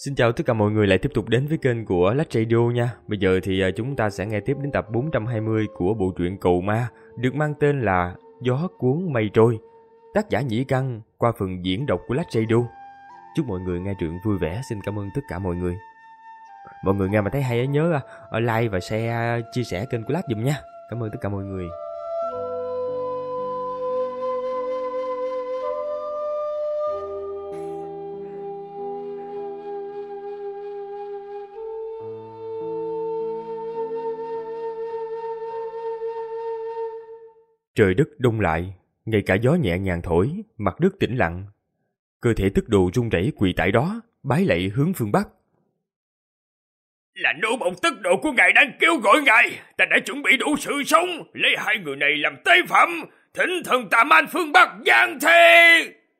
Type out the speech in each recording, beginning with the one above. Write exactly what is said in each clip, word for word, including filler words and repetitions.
Xin chào tất cả mọi người lại tiếp tục đến với kênh của Lách Radio nha. Bây giờ thì chúng ta sẽ nghe tiếp đến tập bốn trăm hai mươi của bộ truyện Cầu Ma được mang tên là Gió Cuốn Mây Trôi. Tác giả Nhĩ Căn qua phần diễn đọc của Lách Radio. Chúc mọi người nghe truyện vui vẻ. Xin cảm ơn tất cả mọi người. Mọi người nghe mà thấy hay nhớ like và share, chia sẻ kênh của Lách dùm nha. Cảm ơn tất cả mọi người. Trời đất đông lại, ngay cả gió nhẹ nhàng thổi, mặt đất tĩnh lặng. Cơ thể Tức Đồ run rẩy quỳ tại đó, bái lạy hướng phương Bắc. Là nô bộc Tức Đồ của ngài đang kêu gọi ngài, ta đã chuẩn bị đủ sự sống, lấy hai người này làm tế phẩm, thỉnh thần Tà Man phương Bắc giáng thế.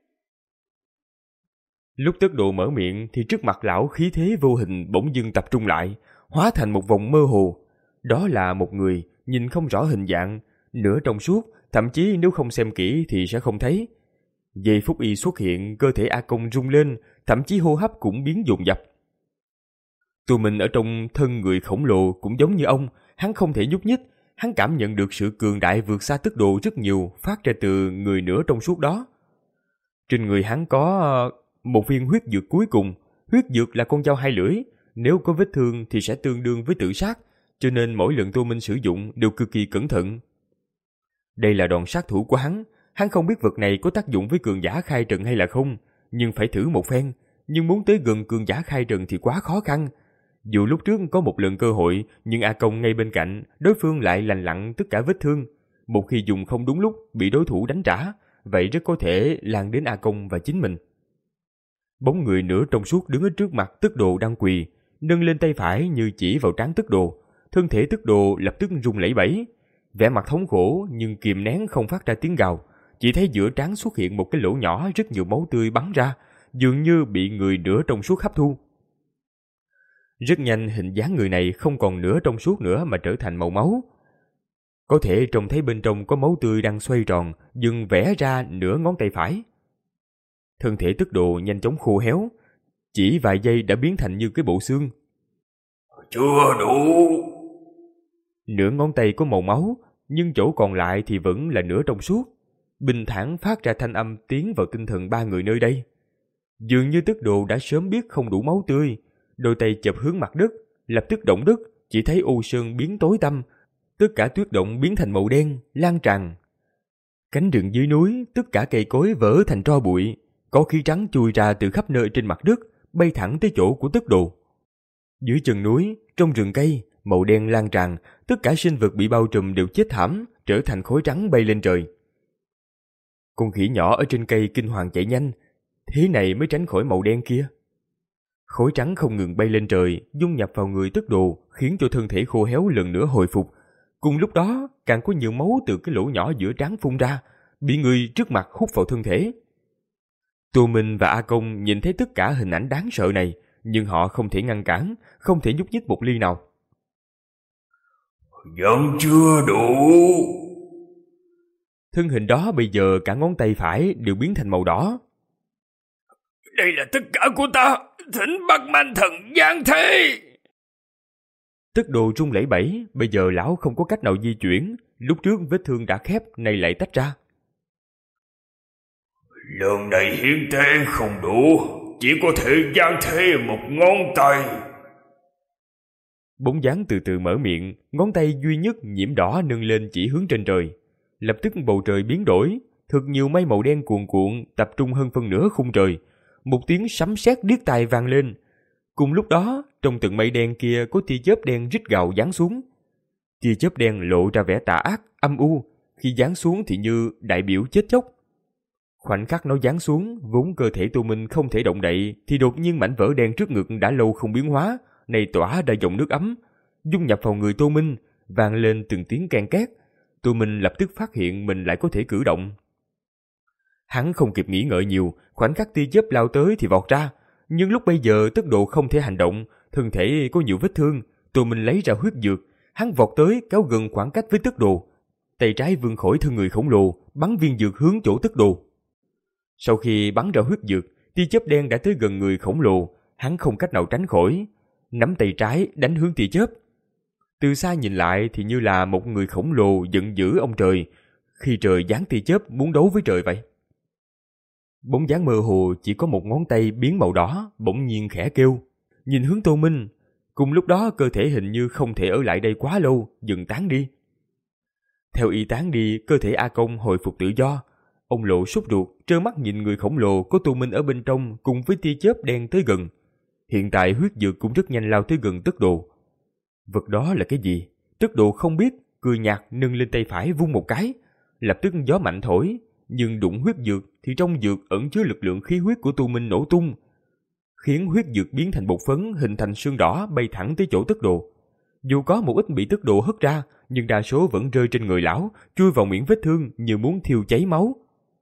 Lúc Tức Đồ mở miệng thì trước mặt lão khí thế vô hình bỗng dưng tập trung lại, hóa thành một vòng mơ hồ. Đó là một người nhìn không rõ hình dạng, nửa trong suốt, thậm chí nếu không xem kỹ thì sẽ không thấy. Giây phút y xuất hiện, cơ thể A Công rung lên, thậm chí hô hấp cũng biến dồn dập. Tụi mình ở trong thân người khổng lồ cũng giống như ông, hắn không thể nhúc nhích, hắn cảm nhận được sự cường đại vượt xa Tức Đồ rất nhiều phát ra từ người nửa trong suốt đó. Trên người hắn có một viên huyết dược cuối cùng, huyết dược là con dao hai lưỡi, nếu có vết thương thì sẽ tương đương với tự sát, cho nên mỗi lần Tô Minh sử dụng đều cực kỳ cẩn thận. Đây là đòn sát thủ của hắn, hắn không biết vật này có tác dụng với cường giả khai trần hay là không, nhưng phải thử một phen, nhưng muốn tới gần cường giả khai trần thì quá khó khăn. Dù lúc trước có một lần cơ hội, nhưng A Công ngay bên cạnh, đối phương lại lành lặn tất cả vết thương. Một khi dùng không đúng lúc, bị đối thủ đánh trả, vậy rất có thể lan đến A Công và chính mình. Bóng người nửa trong suốt đứng ở trước mặt Tức Đồ đang quỳ, nâng lên tay phải như chỉ vào trán Tức Đồ. Thân thể Tức Đồ lập tức rung lẩy bẩy, vẻ mặt thống khổ nhưng kìm nén không phát ra tiếng gào. Chỉ thấy giữa trán xuất hiện một cái lỗ nhỏ, rất nhiều máu tươi bắn ra, dường như bị người nửa trong suốt hấp thu. Rất nhanh hình dáng người này không còn nửa trong suốt nữa mà trở thành màu máu. Có thể trông thấy bên trong có máu tươi đang xoay tròn, dừng vẽ ra nửa ngón tay phải. Thân thể Tức Đồ nhanh chóng khô héo, chỉ vài giây đã biến thành như cái bộ xương. Chưa đủ. Nửa ngón tay có màu máu, nhưng chỗ còn lại thì vẫn là nửa trong suốt. Bình thản phát ra thanh âm tiến vào tinh thần ba người nơi đây. Dường như Tức Đồ đã sớm biết không đủ máu tươi, đôi tay chập hướng mặt đất, lập tức động đất, chỉ thấy u sơn biến tối tăm, tất cả tuyết động biến thành màu đen, lan tràn. Cánh rừng dưới núi, tất cả cây cối vỡ thành tro bụi, có khí trắng chui ra từ khắp nơi trên mặt đất, bay thẳng tới chỗ của Tức Đồ. Dưới chân núi, trong rừng cây, màu đen lan tràn, tất cả sinh vật bị bao trùm đều chết thảm, trở thành khối trắng bay lên trời. Con khỉ nhỏ ở trên cây kinh hoàng chạy nhanh, thế này mới tránh khỏi màu đen kia. Khối trắng không ngừng bay lên trời, dung nhập vào người Tức Đồ, khiến cho thân thể khô héo lần nữa hồi phục. Cùng lúc đó, càng có nhiều máu từ cái lỗ nhỏ giữa trán phun ra, bị người trước mặt hút vào thân thể. Tô Minh và A Công nhìn thấy tất cả hình ảnh đáng sợ này, nhưng họ không thể ngăn cản, không thể nhúc nhích một ly nào. Vẫn chưa đủ. Thân hình đó bây giờ cả ngón tay phải đều biến thành màu đỏ. Đây là tất cả của ta, thỉnh Bắc Man thần giáng thế. Tức Đồ run lẩy bẩy, bây giờ lão không có cách nào di chuyển, lúc trước vết thương đã khép, nay lại tách ra. Lần này hiến tế không đủ, chỉ có thể giáng thế một ngón tay. Bóng dáng từ từ mở miệng, ngón tay duy nhất nhiễm đỏ nâng lên chỉ hướng trên trời. Lập tức bầu trời biến đổi, thật nhiều mây màu đen cuồn cuộn tập trung hơn phân nửa khung trời. Một tiếng sấm sét điếc tai vang lên. Cùng lúc đó, trong tầng mây đen kia có tia chớp đen rít gào giáng xuống. Tia chớp đen lộ ra vẻ tà ác, âm u, khi giáng xuống thì như đại biểu chết chóc. Khoảnh khắc nó giáng xuống, vốn cơ thể Tô Minh không thể động đậy, thì đột nhiên mảnh vỡ đen trước ngực đã lâu không biến hóa, này tỏa ra dòng nước ấm, dung nhập vào người Tô Minh, vang lên từng tiếng ken két. Tô Minh lập tức phát hiện mình lại có thể cử động. Hắn không kịp nghĩ ngợi nhiều, khoảnh khắc tia chớp lao tới thì vọt ra, nhưng lúc bây giờ Tức Đồ không thể hành động, thân thể có nhiều vết thương. Tô Minh lấy ra huyết dược, hắn vọt tới kéo gần khoảng cách với Tức Đồ, tay trái vươn khỏi thân người khổng lồ, bắn viên dược hướng chỗ Tức Đồ. Sau khi bắn ra huyết dược, tia chớp đen đã tới gần người khổng lồ, hắn không cách nào tránh khỏi, nắm tay trái đánh hướng tia chớp. Từ xa nhìn lại thì như là một người khổng lồ giận dữ ông trời, khi trời giáng tia chớp muốn đấu với trời vậy. Bóng dáng mơ hồ chỉ có một ngón tay biến màu đỏ, bỗng nhiên khẽ kêu, nhìn hướng Tô Minh. Cùng lúc đó cơ thể hình như không thể ở lại đây quá lâu, dừng tán đi. Theo y tán đi, cơ thể A Công hồi phục tự do. Ông Lộ sốt ruột, trơ mắt nhìn người khổng lồ có Tô Minh ở bên trong cùng với tia chớp đen tới gần. Hiện tại huyết dược cũng rất nhanh lao tới gần Tức Đồ. Vật đó là cái gì? Tức Đồ không biết, cười nhạt nâng lên tay phải vung một cái. Lập tức gió mạnh thổi, nhưng đụng huyết dược thì trong dược ẩn chứa lực lượng khí huyết của Tô Minh nổ tung, khiến huyết dược biến thành bột phấn hình thành sương đỏ bay thẳng tới chỗ Tức Đồ. Dù có một ít bị Tức Đồ hất ra, nhưng đa số vẫn rơi trên người lão, chui vào miệng vết thương như muốn thiêu cháy máu.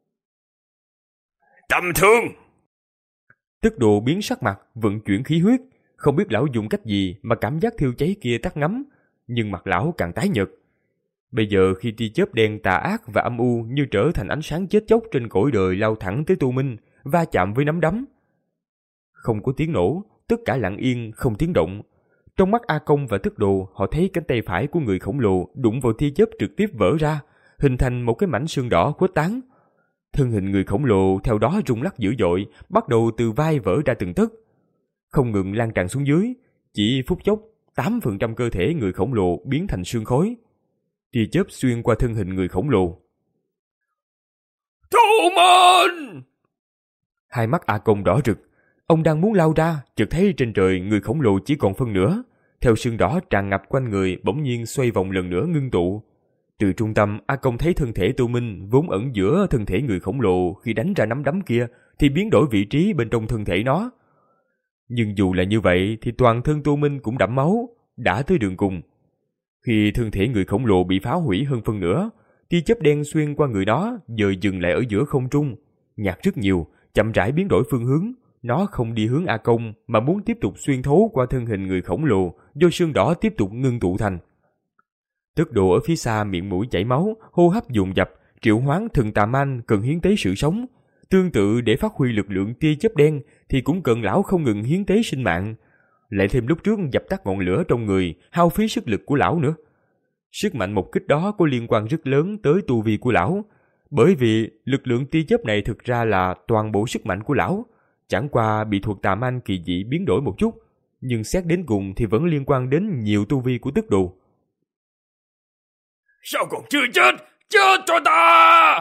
Tầm thương! Tức Đồ biến sắc mặt, vận chuyển khí huyết, không biết lão dùng cách gì mà cảm giác thiêu cháy kia tắt ngấm, nhưng mặt lão càng tái nhợt. Bây giờ khi tia chớp đen tà ác và âm u như trở thành ánh sáng chết chóc trên cõi đời lao thẳng tới Tô Minh, va chạm với nắm đấm. Không có tiếng nổ, tất cả lặng yên, không tiếng động. Trong mắt A Công và Tức Đồ, họ thấy cánh tay phải của người khổng lồ đụng vào tia chớp trực tiếp vỡ ra, hình thành một cái mảnh xương đỏ khuếch tán. Thân hình người khổng lồ theo đó rung lắc dữ dội, bắt đầu từ vai vỡ ra từng tấc, không ngừng lan tràn xuống dưới. Chỉ phút chốc, tám phần trăm cơ thể người khổng lồ biến thành sương khói. Tia chớp xuyên qua thân hình người khổng lồ. Tô Minh! Hai mắt A Công đỏ rực. Ông đang muốn lao ra, chợt thấy trên trời người khổng lồ chỉ còn phân nửa. Theo sương đỏ tràn ngập quanh người bỗng nhiên xoay vòng lần nữa ngưng tụ. Từ trung tâm, A Công thấy thân thể Tô Minh vốn ẩn giữa thân thể người khổng lồ khi đánh ra nắm đấm kia thì biến đổi vị trí bên trong thân thể nó. Nhưng dù là như vậy thì toàn thân Tô Minh cũng đẫm máu, đã tới đường cùng. Khi thân thể người khổng lồ bị phá hủy hơn phân nửa, tia chớp đen xuyên qua người nó giờ dừng lại ở giữa không trung, nhạt rất nhiều, chậm rãi biến đổi phương hướng. Nó không đi hướng A Công mà muốn tiếp tục xuyên thấu qua thân hình người khổng lồ do sương đỏ tiếp tục ngưng tụ thành. Tức Đồ ở phía xa miệng mũi chảy máu, hô hấp dồn dập, triệu hoán thần tà man cần hiến tế sự sống. Tương tự để phát huy lực lượng tia chớp đen thì cũng cần lão không ngừng hiến tế sinh mạng. Lại thêm lúc trước dập tắt ngọn lửa trong người, hao phí sức lực của lão nữa. Sức mạnh một kích đó có liên quan rất lớn tới tu vi của lão, bởi vì lực lượng tia chớp này thực ra là toàn bộ sức mạnh của lão, chẳng qua bị thuật tà man kỳ dị biến đổi một chút, nhưng xét đến cùng thì vẫn liên quan đến nhiều tu vi của Tức Đồ. Sao còn chưa chết? Chết cho ta!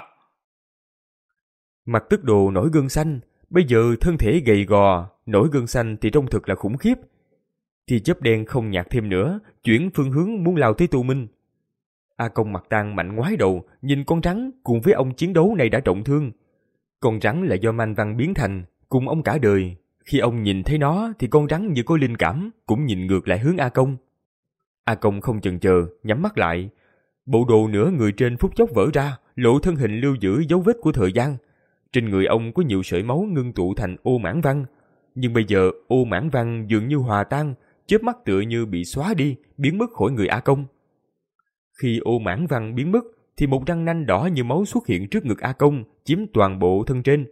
Mặt Tức Đồ nổi gân xanh, bây giờ thân thể gầy gò, nổi gân xanh thì trông thực là khủng khiếp. Tia chớp đen không nhạt thêm nữa, chuyển phương hướng muốn lao tới Tô Minh. A Công mặt tang mạnh ngoái đầu, nhìn con rắn cùng với ông chiến đấu này đã trọng thương. Con rắn là do man văn biến thành, cùng ông cả đời. Khi ông nhìn thấy nó thì con rắn như có linh cảm, cũng nhìn ngược lại hướng A Công. A Công không chần chờ, nhắm mắt lại. Bộ đồ nửa người trên phút chốc vỡ ra, lộ thân hình lưu giữ dấu vết của thời gian. Trên người ông có nhiều sợi máu ngưng tụ thành ô mãn văn. Nhưng bây giờ ô mãn văn dường như hòa tan, chớp mắt tựa như bị xóa đi, biến mất khỏi người A Công. Khi ô mãn văn biến mất thì một răng nanh đỏ như máu xuất hiện trước ngực A Công, chiếm toàn bộ thân trên.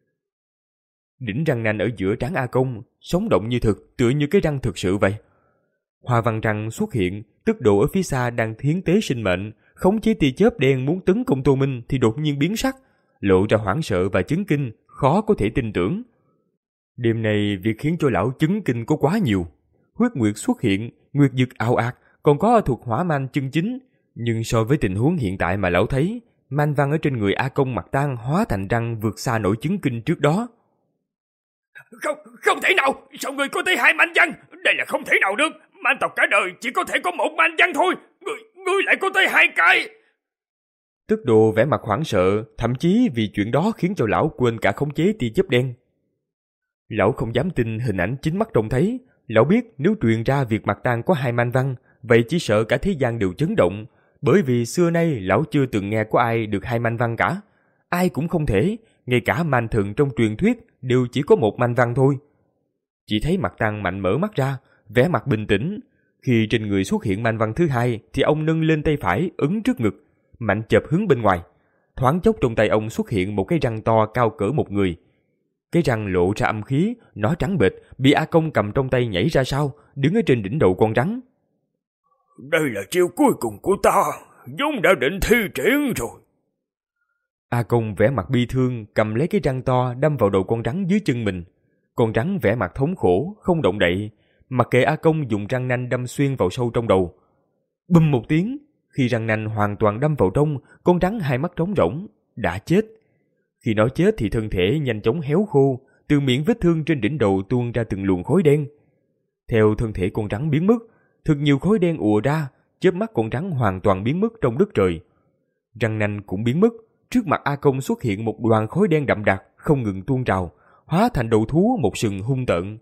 Đỉnh răng nanh ở giữa trán A Công, sống động như thực, tựa như cái răng thực sự vậy. Hoa văn răng xuất hiện, Tức Đồ ở phía xa đang hiến tế sinh mệnh, khống chế tia chớp đen muốn tấn công Tô Minh thì đột nhiên biến sắc, lộ ra hoảng sợ và chấn kinh, khó có thể tin tưởng. Đêm nay việc khiến cho lão chấn kinh có quá nhiều. Huyết nguyệt xuất hiện, nguyệt dực ào ạt, còn có thuật hỏa man chân chính, nhưng so với tình huống hiện tại mà lão thấy, man văn ở trên người A Công mặt tan hóa thành răng vượt xa nỗi chấn kinh trước đó. Không, không thể nào, sao người có tới hai man văn? Đây là không thể nào được, man tộc cả đời chỉ có thể có một man văn thôi, người, người lại có tới hai cái. Tức Đồ vẻ mặt hoảng sợ, thậm chí vì chuyện đó khiến cho lão quên cả khống chế tia chớp đen. Lão không dám tin hình ảnh chính mắt trông thấy. Lão biết nếu truyền ra việc mặt tang có hai man văn, vậy chỉ sợ cả thế gian đều chấn động, bởi vì xưa nay lão chưa từng nghe có ai được hai man văn cả. Ai cũng không thể, ngay cả man thần trong truyền thuyết đều chỉ có một man văn thôi. Chỉ thấy mặt tang mạnh mở mắt ra, vẻ mặt bình tĩnh. Khi trên người xuất hiện man văn thứ hai thì ông nâng lên tay phải ấn trước ngực, mạnh chộp hướng bên ngoài. Thoáng chốc trong tay ông xuất hiện một cái răng to cao cỡ một người. Cái răng lộ ra âm khí, nó trắng bệch, bị A Công cầm trong tay nhảy ra sau, đứng ở trên đỉnh đầu con rắn. Đây là chiêu cuối cùng của ta, vốn đã định thi triển rồi. A Công vẻ mặt bi thương, cầm lấy cái răng to đâm vào đầu con rắn dưới chân mình. Con rắn vẻ mặt thống khổ, không động đậy, mặc kệ A Công dùng răng nanh đâm xuyên vào sâu trong đầu. Bùm một tiếng, khi răng nanh hoàn toàn đâm vào trong, con rắn hai mắt trống rỗng, đã chết. Khi nó chết thì thân thể nhanh chóng héo khô, từ miệng vết thương trên đỉnh đầu tuôn ra từng luồng khói đen. Theo thân thể con rắn biến mất, thật nhiều khói đen ùa ra, chớp mắt con rắn hoàn toàn biến mất trong đất trời. Răng nanh cũng biến mất, trước mặt A Công xuất hiện một đoàn khói đen đậm đặc không ngừng tuôn trào, hóa thành đầu thú một sừng hung tợn.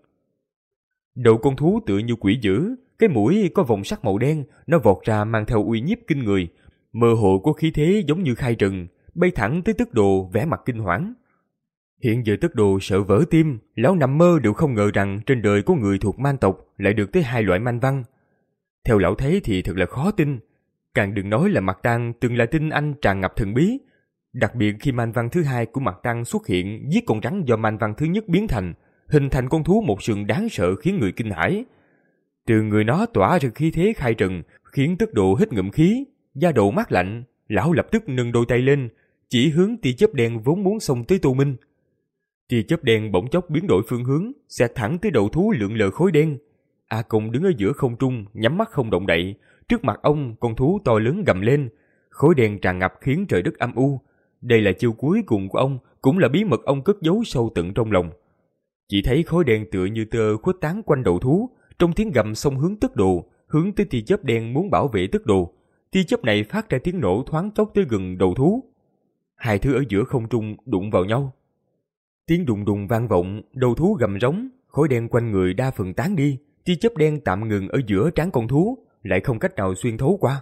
Đầu con thú tựa như quỷ dữ, cái mũi có vòng sắt màu đen, nó vọt ra mang theo uy nhiếp kinh người, mơ hồ có khí thế giống như khai trần, bay thẳng tới Tức Đồ vẻ mặt kinh hoảng. Hiện giờ Tức Đồ sợ vỡ tim, lão nằm mơ đều không ngờ rằng trên đời có người thuộc man tộc lại được tới hai loại man văn. Theo lão thấy thì thật là khó tin, càng đừng nói là Mạc Tang từng là tinh anh tràn ngập thần bí. Đặc biệt khi man văn thứ hai của Mạc Tang xuất hiện giết con rắn do man văn thứ nhất biến thành, hình thành con thú một sừng đáng sợ khiến người kinh hãi. Từ người nó tỏa ra khí thế khai trần, khiến Tức Độ hít ngụm khí, da đầu mát lạnh. Lão lập tức nâng đôi tay lên, chỉ hướng tia chớp đen vốn muốn xông tới Tô Minh. Tia chớp đen bỗng chốc biến đổi phương hướng, xẹt thẳng tới đầu thú lượn lờ khói đen. A Công đứng ở giữa không trung, nhắm mắt không động đậy. Trước mặt ông, con thú to lớn gầm lên, khói đen tràn ngập khiến trời đất âm u. Đây là chiêu cuối cùng của ông, cũng là bí mật ông cất giấu sâu tận trong lòng. Chỉ thấy khói đen tựa như tơ khuếch tán quanh đầu thú, trong tiếng gầm xông hướng Tức Đồ, hướng tới tia chớp đen muốn bảo vệ Tức Đồ. Tia chớp này phát ra tiếng nổ thoáng chốc tới gần đầu thú. Hai thứ ở giữa không trung đụng vào nhau. Tiếng đùng đùng vang vọng, đầu thú gầm rống, khói đen quanh người đa phần tán đi, tia chớp đen tạm ngừng ở giữa trán con thú, lại không cách nào xuyên thấu qua.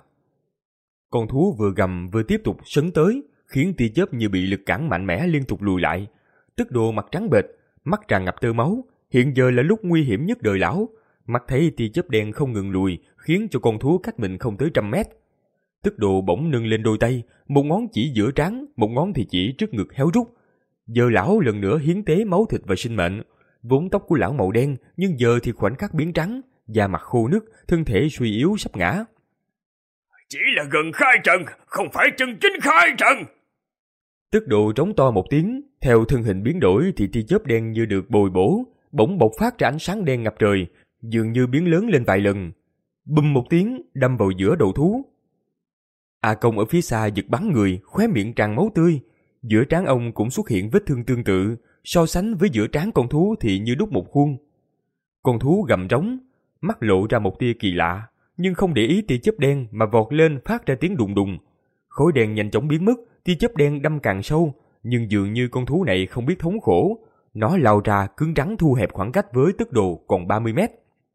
Con thú vừa gầm vừa tiếp tục sấn tới, khiến tia chớp như bị lực cản mạnh mẽ liên tục lùi lại. Tức Đồ mặt trắng bệch, mắt tràn ngập tơ máu, hiện giờ là lúc nguy hiểm nhất đời lão. Mắt thấy tia chớp đen không ngừng lùi, khiến cho con thú cách mình không tới trăm mét. Tức Đồ bỗng nâng lên đôi tay, một ngón chỉ giữa trán, một ngón thì chỉ trước ngực héo rút. Giờ lão lần nữa hiến tế máu thịt và sinh mệnh. Vốn tóc của lão màu đen, nhưng giờ thì khoảnh khắc biến trắng, da mặt khô nứt, thân thể suy yếu sắp ngã. Chỉ là gần khai trần, không phải chân chính khai trần. Tức Độ trống to một tiếng, theo thân hình biến đổi thì tia chớp đen như được bồi bổ, bỗng bộc phát ra ánh sáng đen ngập trời, dường như biến lớn lên vài lần. Bùm một tiếng, đâm vào giữa đầu thú. A Công ở phía xa giật bắn người, khóe miệng tràn máu tươi. Giữa trán ông cũng xuất hiện vết thương tương tự, so sánh với giữa trán con thú thì như đúc một khuôn. Con thú gầm rống, mắt lộ ra một tia kỳ lạ, nhưng không để ý tia chớp đen mà vọt lên phát ra tiếng đùng đùng. Khối đen nhanh chóng biến mất, tia chớp đen đâm càng sâu, nhưng dường như con thú này không biết thống khổ. Nó lao ra cứng rắn thu hẹp khoảng cách với Tức Đồ còn ba mươi mét.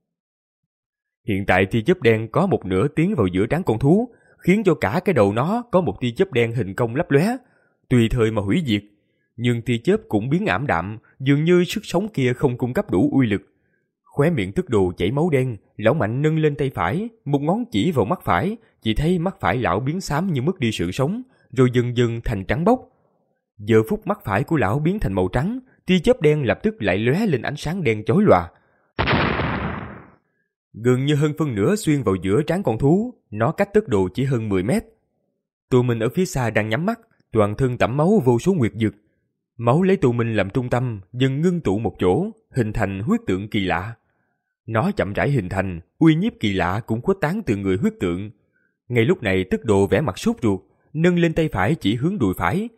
Hiện tại tia chớp đen có một nửa tiến vào giữa trán con thú, khiến cho cả cái đầu nó có một tia chớp đen hình cong lấp lóe, tùy thời mà hủy diệt. Nhưng tia chớp cũng biến ảm đạm, dường như sức sống kia không cung cấp đủ uy lực. Khóe miệng Tức Đồ chảy máu đen, lão mạnh nâng lên tay phải, một ngón chỉ vào mắt phải, chỉ thấy mắt phải lão biến xám như mất đi sự sống, rồi dần dần thành trắng bóc. Giờ phút mắt phải của lão biến thành màu trắng, tia chớp đen lập tức lại lóe lên ánh sáng đen chói lòa. Gần như hơn phân nửa xuyên vào giữa trán con thú, nó cách Tức Đồ chỉ hơn mười mét. Tô Minh ở phía xa đang nhắm mắt, toàn thân tẩm máu vô số nguyệt dực. Máu lấy Tô Minh làm trung tâm, dần ngưng tụ một chỗ, hình thành huyết tượng kỳ lạ. Nó chậm rãi hình thành, uy nhiếp kỳ lạ cũng khuếch tán từ người huyết tượng. Ngay lúc này Tức Đồ vẻ mặt sốt ruột, nâng lên tay phải chỉ hướng đùi phải.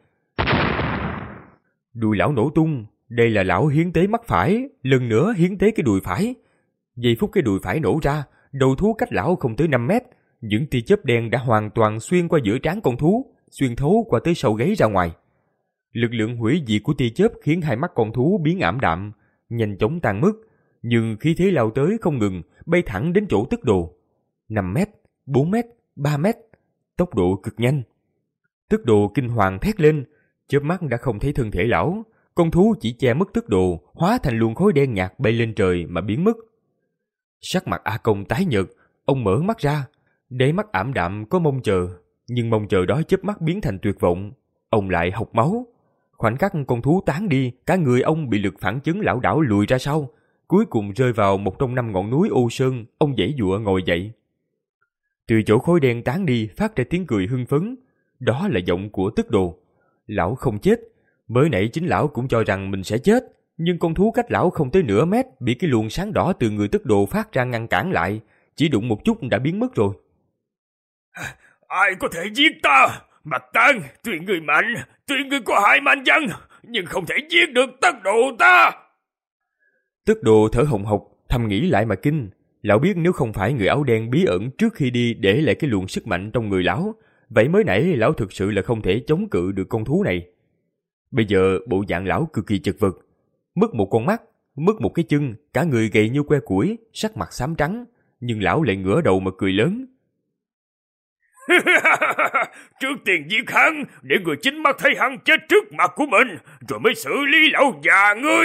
Đùi lão nổ tung, đây là lão hiến tế mắt phải, lần nữa hiến tế cái đùi phải. Giây phút cái đùi phải nổ ra, đầu thú cách lão không tới năm mét, những tia chớp đen đã hoàn toàn xuyên qua giữa trán con thú, xuyên thấu qua tới sau gáy ra ngoài. Lực lượng hủy diệt của tia chớp khiến hai mắt con thú biến ảm đạm, nhanh chóng tan mất, nhưng khí thế lao tới không ngừng, bay thẳng đến chỗ Tức Đồ. năm mét, bốn mét, ba mét, tốc độ cực nhanh. Tức Đồ kinh hoàng thét lên, chớp mắt đã không thấy thân thể lão, con thú chỉ che mất Tức Đồ, hóa thành luồng khói đen nhạt bay lên trời mà biến mất. Sắc mặt A Công tái nhợt, ông mở mắt ra, đáy mắt ảm đạm có mong chờ, nhưng mong chờ đó chớp mắt biến thành tuyệt vọng. Ông lại hộc máu, Khoảnh khắc con thú tán đi, cả người ông bị lực phản chấn lảo đảo lùi ra sau, cuối cùng rơi vào một trong năm ngọn núi ô sơn. Ông giãy giụa ngồi dậy. Từ chỗ khói đen tán đi phát ra tiếng cười hưng phấn. Đó là giọng của Tức Đồ. Lão không chết. Mới nãy chính lão cũng cho rằng mình sẽ chết, nhưng con thú cách lão không tới nửa mét bị cái luồng sáng đỏ từ người Tức Đồ phát ra ngăn cản lại, chỉ đụng một chút đã biến mất rồi. Ai có thể giết ta? Mặt Tăng, tuy người mạnh, tuy người có hai man văn, nhưng không thể giết được Tức Đồ ta. Tức Đồ thở hồng hộc, thầm nghĩ lại mà kinh. Lão biết nếu không phải người áo đen bí ẩn trước khi đi để lại cái luồng sức mạnh trong người lão, vậy mới nãy lão thực sự là không thể chống cự được con thú này. Bây giờ bộ dạng lão cực kỳ chật vật, mất một con mắt, mất một cái chân, cả người gầy như que củi, sắc mặt xám trắng, nhưng lão lại ngửa đầu mà cười lớn. Trước tiên giết hắn, để người chính mắt thấy hắn chết trước mặt của mình, rồi mới xử lý lão già ngươi.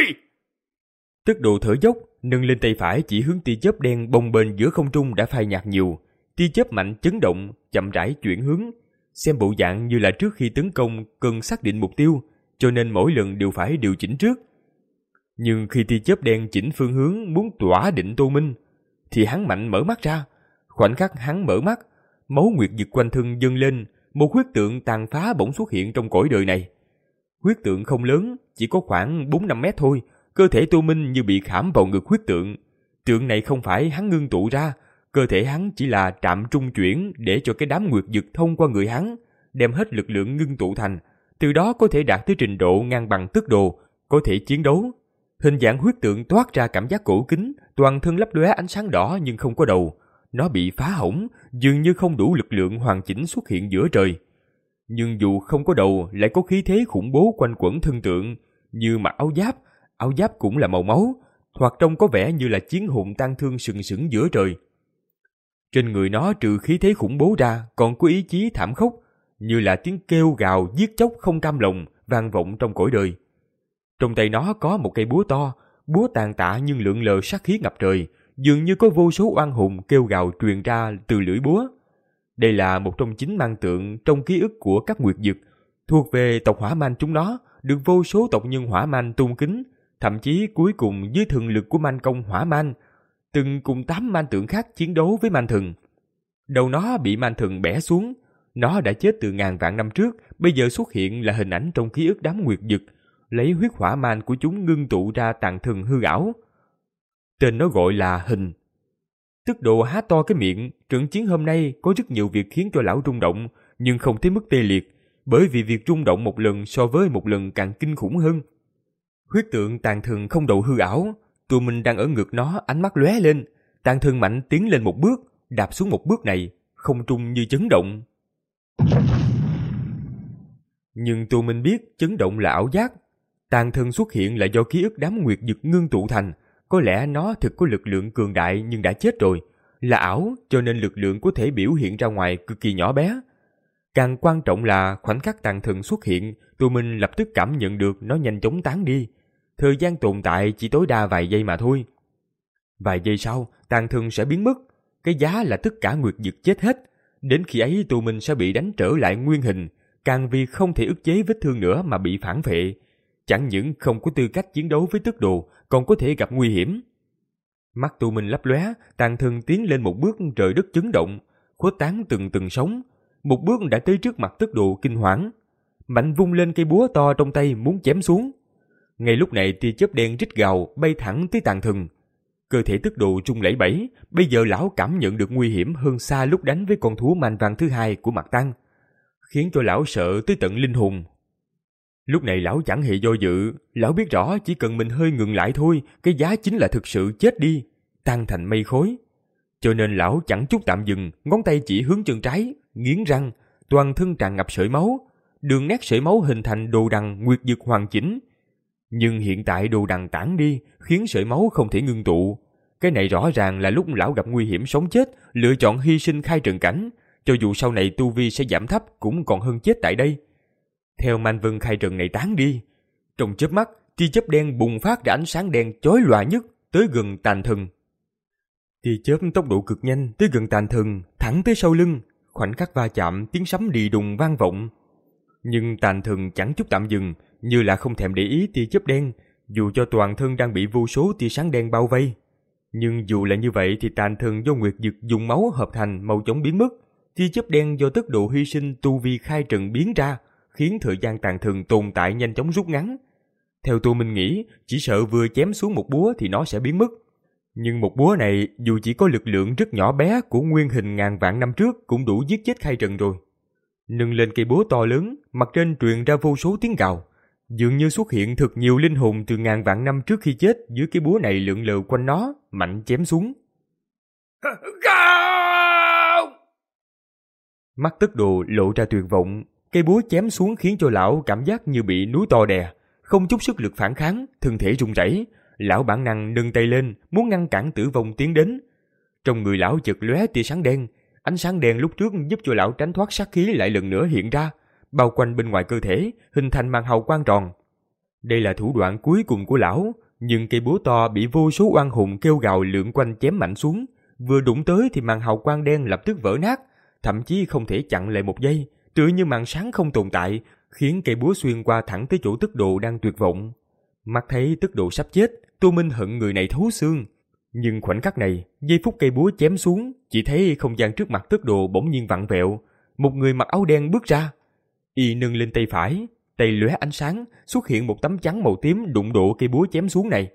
Tức Đồ thở dốc, nâng lên tay phải chỉ hướng tia chớp đen bồng bềnh giữa không trung đã phai nhạt nhiều. Tia chớp mạnh chấn động, chậm rãi chuyển hướng, xem bộ dạng như là trước khi tấn công cần xác định mục tiêu, cho nên mỗi lần đều phải điều chỉnh trước. Nhưng khi tia chớp đen chỉnh phương hướng muốn tỏa định Tô Minh, thì hắn mạnh mở mắt ra. Khoảnh khắc hắn mở mắt, máu nguyệt dực quanh thân dâng lên, một huyết tượng tàn phá bỗng xuất hiện trong cõi đời này. Huyết tượng không lớn, chỉ có khoảng bốn năm mét thôi. Cơ thể Tô Minh như bị khảm vào ngực huyết tượng. Tượng này không phải hắn ngưng tụ ra, cơ thể hắn chỉ là trạm trung chuyển để cho cái đám nguyệt dực thông qua người hắn, đem hết lực lượng ngưng tụ thành, từ đó có thể đạt tới trình độ ngang bằng Tức Đồ, có thể chiến đấu. Hình dạng huyết tượng toát ra cảm giác cổ kính, toàn thân lấp lóe ánh sáng đỏ nhưng không có đầu. Nó bị phá hỏng, dường như không đủ lực lượng hoàn chỉnh xuất hiện giữa trời. Nhưng dù không có đầu, lại có khí thế khủng bố quanh quẩn thân tượng, như mặc áo giáp. Áo giáp cũng là màu máu, hoặc trông có vẻ như là chiến hồn tang thương sừng sững giữa trời. Trên người nó trừ khí thế khủng bố ra, còn có ý chí thảm khốc, như là tiếng kêu gào giết chóc không cam lòng vang vọng trong cõi đời. Trong tay nó có một cây búa to, búa tàn tạ nhưng lượn lờ sát khí ngập trời, dường như có vô số oan hồn kêu gào truyền ra từ lưỡi búa. Đây là một trong chín mang tượng trong ký ức của các nguyệt dực, thuộc về tộc Hỏa Man chúng nó, được vô số tộc nhân Hỏa Man tôn kính. Thậm chí cuối cùng dưới thần lực của Man Công Hỏa Man, từng cùng tám man tượng khác chiến đấu với Man Thần. Đầu nó bị Man Thần bẻ xuống, nó đã chết từ ngàn vạn năm trước, bây giờ xuất hiện là hình ảnh trong ký ức đám nguyệt dực, lấy huyết hỏa man của chúng ngưng tụ ra tàn thần hư ảo. Tên nó gọi là Hình. Tức Đồ há to cái miệng, trận chiến hôm nay có rất nhiều việc khiến cho lão rung động, nhưng không tới mức tê liệt, bởi vì việc rung động một lần so với một lần càng kinh khủng hơn. Huyết tượng tàn thần không đầu hư ảo, Tô Minh đang ở ngực nó, ánh mắt lóe lên, tàn thần mạnh tiến lên một bước, đạp xuống một bước này, không trung như chấn động. Nhưng Tô Minh biết chấn động là ảo giác, tàn thần xuất hiện là do ký ức đám nguyệt dực ngưng tụ thành, có lẽ nó thực có lực lượng cường đại nhưng đã chết rồi, là ảo cho nên lực lượng có thể biểu hiện ra ngoài cực kỳ nhỏ bé. Càng quan trọng là khoảnh khắc tàn thần xuất hiện, Tô Minh lập tức cảm nhận được nó nhanh chóng tán đi. Thời gian tồn tại chỉ tối đa vài giây mà thôi. Vài giây sau, tàn thần sẽ biến mất. Cái giá là tất cả nguyệt dực chết hết. Đến khi ấy Tô Minh sẽ bị đánh trở lại nguyên hình, càng vì không thể ức chế vết thương nữa mà bị phản phệ. Chẳng những không có tư cách chiến đấu với Tức Đồ, còn có thể gặp nguy hiểm. Mắt Tô Minh lấp lóe, tàn thần tiến lên một bước, trời đất chấn động, khuếch tán từng từng sóng. Một bước đã tới trước mặt Tức Đồ kinh hoảng, mạnh vung lên cây búa to trong tay muốn chém xuống. Ngay lúc này tia chớp đen rít gào bay thẳng tới tàn thần. Cơ thể Tức Đồ trung lẩy bẩy, bây giờ lão cảm nhận được nguy hiểm hơn xa lúc đánh với con thú man văn thứ hai của Mạc Tăng, khiến cho lão sợ tới tận linh hồn. Lúc này lão chẳng hề do dự, lão biết rõ chỉ cần mình hơi ngừng lại thôi, cái giá chính là thực sự chết đi, tan thành mây khói. Cho nên lão chẳng chút tạm dừng, ngón tay chỉ hướng chân trái, nghiến răng, toàn thân tràn ngập sợi máu, đường nét sợi máu hình thành đồ đằng nguyệt dực hoàn chỉnh. Nhưng hiện tại đồ đằng tản đi, khiến sợi máu không thể ngưng tụ. Cái này rõ ràng là lúc lão gặp nguy hiểm sống chết, lựa chọn hy sinh khai trận cảnh, cho dù sau này tu vi sẽ giảm thấp cũng còn hơn chết tại đây. Theo man vân khai trận này tán đi, trong chớp mắt, tia chớp đen bùng phát ra ánh sáng đen chói lòa nhất tới gần tàn thần. Tia chớp tốc độ cực nhanh tới gần tàn thần, thẳng tới sau lưng, khoảnh khắc va chạm tiếng sấm đì đùng vang vọng. Nhưng tàn thần chẳng chút tạm dừng, như là không thèm để ý tia chớp đen, dù cho toàn thân đang bị vô số tia sáng đen bao vây. Nhưng dù là như vậy thì tàn thần do Nguyệt Dực dùng máu hợp thành mau chóng biến mất. Tia chớp đen do tốc độ hy sinh tu vi khai trần biến ra, khiến thời gian tàn thần tồn tại nhanh chóng rút ngắn. Theo Tô Minh nghĩ, chỉ sợ vừa chém xuống một búa thì nó sẽ biến mất. Nhưng một búa này dù chỉ có lực lượng rất nhỏ bé của nguyên hình ngàn vạn năm trước cũng đủ giết chết khai trần rồi. Nâng lên cây búa to lớn, mặt trên truyền ra vô số tiếng gào. Dường như xuất hiện thực nhiều linh hồn từ ngàn vạn năm trước khi chết dưới cái búa này lượn lờ quanh nó, mạnh chém xuống. Gào! Mắt Tức Đồ lộ ra tuyệt vọng, cây búa chém xuống khiến cho lão cảm giác như bị núi to đè, không chút sức lực phản kháng, thân thể run rẩy. Lão bản năng nâng tay lên, muốn ngăn cản tử vong tiến đến. Trong người lão chợt lóe tia sáng đen, ánh sáng đen lúc trước giúp cho lão tránh thoát sát khí lại lần nữa hiện ra, bao quanh bên ngoài cơ thể, hình thành màn hào quang tròn. Đây là thủ đoạn cuối cùng của lão, nhưng cây búa to bị vô số oan hùng kêu gào lượn quanh chém mạnh xuống, vừa đụng tới thì màn hào quang đen lập tức vỡ nát, thậm chí không thể chặn lại một giây, tựa như màn sáng không tồn tại, khiến cây búa xuyên qua thẳng tới chỗ Tức Đồ đang tuyệt vọng. Mắt thấy Tức Đồ sắp chết, Tô Minh hận người này thấu xương. Nhưng khoảnh khắc này, giây phút cây búa chém xuống, chỉ thấy không gian trước mặt Tức Đồ bỗng nhiên vặn vẹo, một người mặc áo đen bước ra. Y nâng lên tay phải, tay lóe ánh sáng, xuất hiện một tấm chắn màu tím đụng độ cây búa chém xuống này.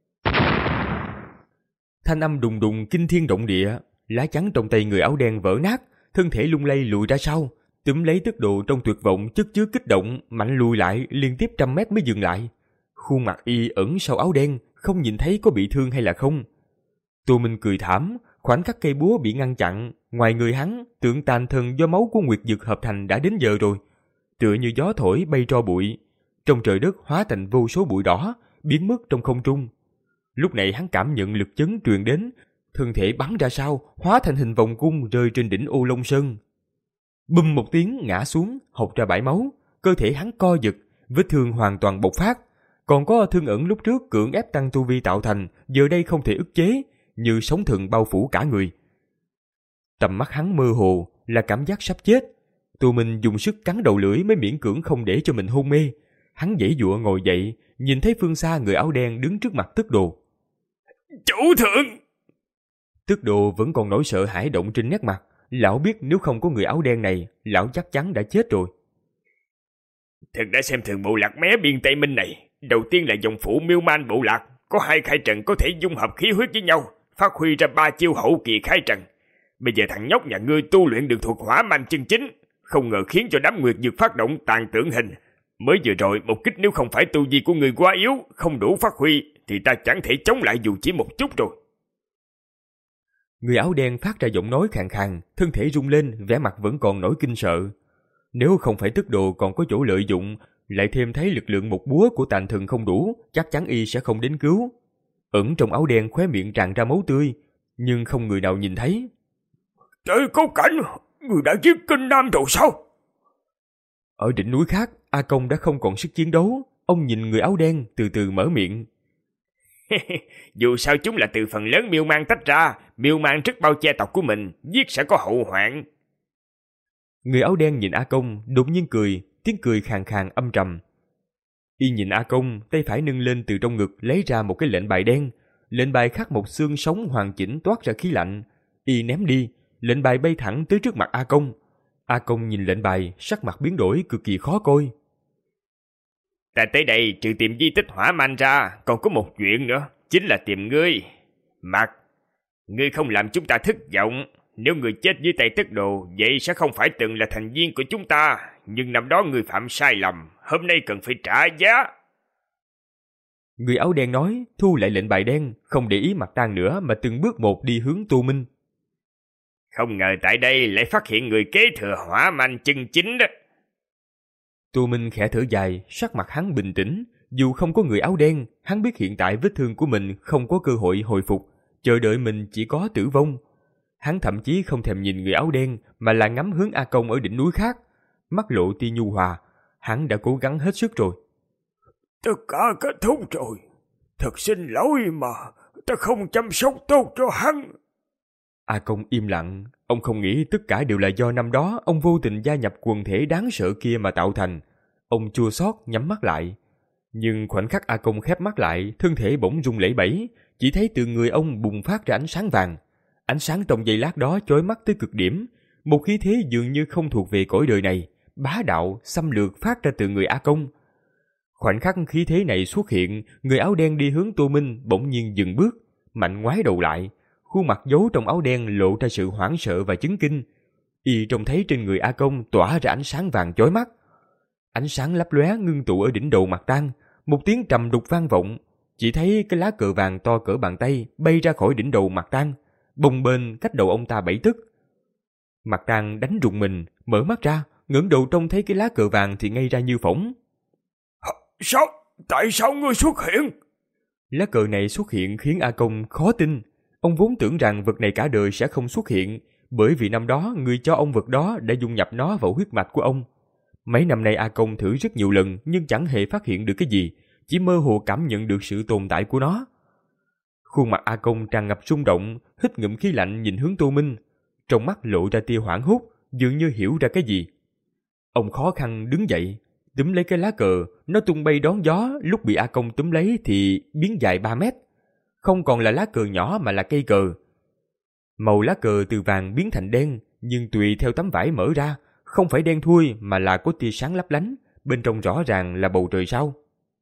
Thanh âm đùng đùng kinh thiên động địa, lá chắn trong tay người áo đen vỡ nát, thân thể lung lay lùi ra sau, túm lấy Tức Đồ trong tuyệt vọng chất chứa kích động, mạnh lùi lại liên tiếp trăm mét mới dừng lại. Khuôn mặt y ẩn sau áo đen, không nhìn thấy có bị thương hay là không. Tô Minh cười thảm, khoảnh khắc cây búa bị ngăn chặn, ngoài người hắn, tượng tàn thần do máu của Nguyệt Dực hợp thành đã đến giờ rồi. Tựa như gió thổi bay tro bụi, trong trời đất hóa thành vô số bụi đỏ, biến mất trong không trung. Lúc này hắn cảm nhận lực chấn truyền đến, thân thể bắn ra sau, hóa thành hình vòng cung rơi trên đỉnh Ô Long Sơn. Bùm một tiếng ngã xuống, hộc ra bãi máu, cơ thể hắn co giật, vết thương hoàn toàn bộc phát. Còn có thương ẩn lúc trước cưỡng ép tăng tu vi tạo thành, giờ đây không thể ức chế, như sóng thần bao phủ cả người. Tầm mắt hắn mơ hồ, là cảm giác sắp chết. Tô Minh dùng sức cắn đầu lưỡi mới miễn cưỡng không để cho mình hôn mê. Hắn giãy giụa ngồi dậy, nhìn thấy phương xa người áo đen đứng trước mặt Tức Đồ. Chủ thượng! Tức Đồ vẫn còn nỗi sợ hãi động trên nét mặt. Lão biết nếu không có người áo đen này, lão chắc chắn đã chết rồi. Thần đã xem thường bộ lạc mé biên Tây Minh này. Đầu tiên là dòng phụ Miêu Man bộ lạc, có hai khai trần có thể dung hợp khí huyết với nhau, phát huy ra ba chiêu hậu kỳ khai trần. Bây giờ thằng nhóc nhà ngươi tu luyện được thuộc hỏa manh chân chính, không ngờ khiến cho đám Nguyệt Dực phát động tàn tưởng hình. Mới vừa rồi một kích nếu không phải tu vi của ngươi quá yếu, không đủ phát huy, thì ta chẳng thể chống lại dù chỉ một chút rồi. Người áo đen phát ra giọng nói khàn khàn, thân thể rung lên, vẻ mặt vẫn còn nổi kinh sợ. Nếu không phải Tức Đồ còn có chỗ lợi dụng, lại thêm thấy lực lượng một búa của tàn thần không đủ, chắc chắn y sẽ không đến cứu. Ẩn trong áo đen khóe miệng tràn ra máu tươi, nhưng không người nào nhìn thấy. Trời có cảnh, người đã giết Kinh Nam rồi sao? Ở đỉnh núi khác, A Công đã không còn sức chiến đấu. Ông nhìn người áo đen, từ từ mở miệng. Dù sao chúng là từ phần lớn Miêu Man tách ra, Miêu Man rất bao che tộc của mình, giết sẽ có hậu hoạn. Người áo đen nhìn A Công, đột nhiên cười, tiếng cười khàn khàn âm trầm. Y nhìn A Công, tay phải nâng lên từ trong ngực lấy ra một cái lệnh bài đen. Lệnh bài khắc một xương sống hoàn chỉnh toát ra khí lạnh. Y ném đi, lệnh bài bay thẳng tới trước mặt A Công. A Công nhìn lệnh bài, sắc mặt biến đổi cực kỳ khó coi. Ta tới đây trừ tìm di tích hỏa manh ra, còn có một chuyện nữa, chính là tìm ngươi. Mặt, ngươi không làm chúng ta thất vọng. Nếu người chết dưới tay Tức Đồ, vậy sẽ không phải từng là thành viên của chúng ta. Nhưng năm đó người phạm sai lầm, hôm nay cần phải trả giá. Người áo đen nói, thu lại lệnh bài đen, không để ý mặt Tang nữa mà từng bước một đi hướng Tô Minh. Không ngờ tại đây lại phát hiện người kế thừa hỏa manh chân chính đó. Tô Minh khẽ thở dài, sắc mặt hắn bình tĩnh. Dù không có người áo đen, hắn biết hiện tại vết thương của mình không có cơ hội hồi phục, chờ đợi mình chỉ có tử vong. Hắn thậm chí không thèm nhìn người áo đen mà là ngắm hướng A Công ở đỉnh núi khác. Mắt lộ tia nhu hòa, hắn đã cố gắng hết sức rồi. Tất cả kết thúc rồi. Thật xin lỗi mà, ta không chăm sóc tốt cho hắn. A Công im lặng, ông không nghĩ tất cả đều là do năm đó ông vô tình gia nhập quần thể đáng sợ kia mà tạo thành. Ông chua xót nhắm mắt lại. Nhưng khoảnh khắc A Công khép mắt lại, thân thể bỗng rung lẩy bẩy, chỉ thấy từ người ông bùng phát ra ánh sáng vàng. Ánh sáng trong giây lát đó chói mắt tới cực điểm, một khí thế dường như không thuộc về cõi đời này, bá đạo, xâm lược phát ra từ người A Công. Khoảnh khắc khí thế này xuất hiện, người áo đen đi hướng Tô Minh bỗng nhiên dừng bước, mạnh ngoái đầu lại, khuôn mặt giấu trong áo đen lộ ra sự hoảng sợ và chấn kinh. Y trông thấy trên người A Công tỏa ra ánh sáng vàng chói mắt. Ánh sáng lấp lóe ngưng tụ ở đỉnh đầu Mạc Tăng, một tiếng trầm đục vang vọng. Chỉ thấy cái lá cờ vàng to cỡ bàn tay bay ra khỏi đỉnh đầu Mạc Tăng, bồng bềnh cách đầu ông ta bảy tấc. Mạc Tăng đánh rùng mình, mở mắt ra, ngẩng đầu trông thấy cái lá cờ vàng thì ngây ra như phỏng. Sao? Tại sao ngươi xuất hiện? Lá cờ này xuất hiện khiến A Công khó tin. Ông vốn tưởng rằng vật này cả đời sẽ không xuất hiện, bởi vì năm đó người cho ông vật đó đã dung nhập nó vào huyết mạch của ông. Mấy năm nay A Công thử rất nhiều lần nhưng chẳng hề phát hiện được cái gì, chỉ mơ hồ cảm nhận được sự tồn tại của nó. Khuôn mặt A Công tràn ngập rung động, hít ngụm khí lạnh nhìn hướng Tô Minh, trong mắt lộ ra tia hoảng hốt, dường như hiểu ra cái gì. Ông khó khăn đứng dậy, túm lấy cái lá cờ, nó tung bay đón gió, lúc bị A Công túm lấy thì biến dài ba mét. Không còn là lá cờ nhỏ mà là cây cờ. Màu lá cờ từ vàng biến thành đen, nhưng tùy theo tấm vải mở ra, không phải đen thui mà là có tia sáng lấp lánh, bên trong rõ ràng là bầu trời sao.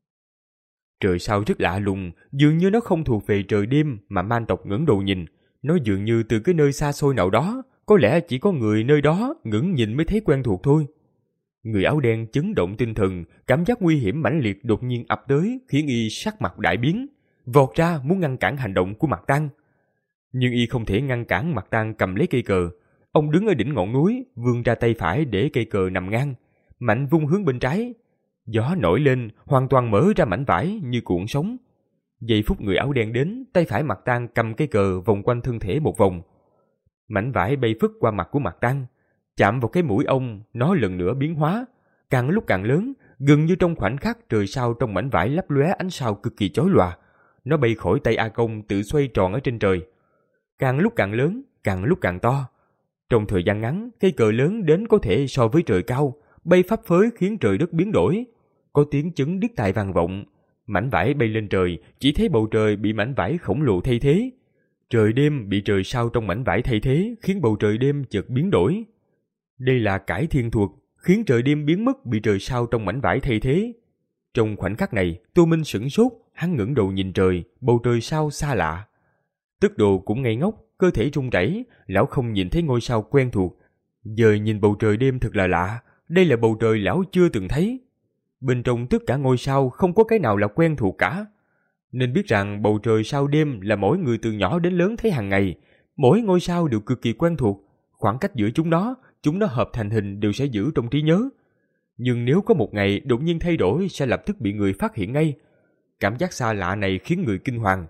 Trời sao rất lạ lùng, dường như nó không thuộc về trời đêm mà man tộc ngẩng đầu nhìn, nó dường như từ cái nơi xa xôi nào đó, có lẽ chỉ có người nơi đó ngẩng nhìn mới thấy quen thuộc thôi. Người áo đen chấn động tinh thần, cảm giác nguy hiểm mãnh liệt đột nhiên ập tới khiến y sắc mặt đại biến, vọt ra muốn ngăn cản hành động của Mạc Tăng. Nhưng y không thể ngăn cản Mạc Tăng cầm lấy cây cờ. Ông đứng ở đỉnh ngọn núi, vươn ra tay phải để cây cờ nằm ngang, mạnh vung hướng bên trái. Gió nổi lên, hoàn toàn mở ra mảnh vải như cuộn sóng. Giây phút người áo đen đến, tay phải Mạc Tăng cầm cây cờ vòng quanh thân thể một vòng. Mảnh vải bay phất qua mặt của Mạc Tăng, chạm vào cái mũi ông, nó lần nữa biến hóa, càng lúc càng lớn, gần như trong khoảnh khắc trời sao trong mảnh vải lấp lóe ánh sao cực kỳ chói lòa. Nó bay khỏi tay A Công tự xoay tròn ở trên trời, càng lúc càng lớn, càng lúc càng to. Trong thời gian ngắn, cây cờ lớn đến có thể so với trời cao, bay phấp phới khiến trời đất biến đổi. Có tiếng chấn điếc tai vang vọng, mảnh vải bay lên trời, chỉ thấy bầu trời bị mảnh vải khổng lồ thay thế. Trời đêm bị trời sao trong mảnh vải thay thế, khiến bầu trời đêm chợt biến đổi. Đây là cải thiên thuật, khiến trời đêm biến mất bị trời sao trong mảnh vải thay thế. Trong khoảnh khắc này, Tô Minh sửng sốt, hắn ngẩng đầu nhìn trời, bầu trời sao xa lạ. Tức Đồ cũng ngây ngốc, cơ thể run rẩy, lão không nhìn thấy ngôi sao quen thuộc. Giờ nhìn bầu trời đêm thật là lạ, đây là bầu trời lão chưa từng thấy. Bên trong tất cả ngôi sao không có cái nào là quen thuộc cả. Nên biết rằng bầu trời sao đêm là mỗi người từ nhỏ đến lớn thấy hàng ngày, mỗi ngôi sao đều cực kỳ quen thuộc, khoảng cách giữa chúng nó, chúng nó hợp thành hình đều sẽ giữ trong trí nhớ. Nhưng nếu có một ngày đột nhiên thay đổi sẽ lập tức bị người phát hiện ngay. Cảm giác xa lạ này khiến người kinh hoàng.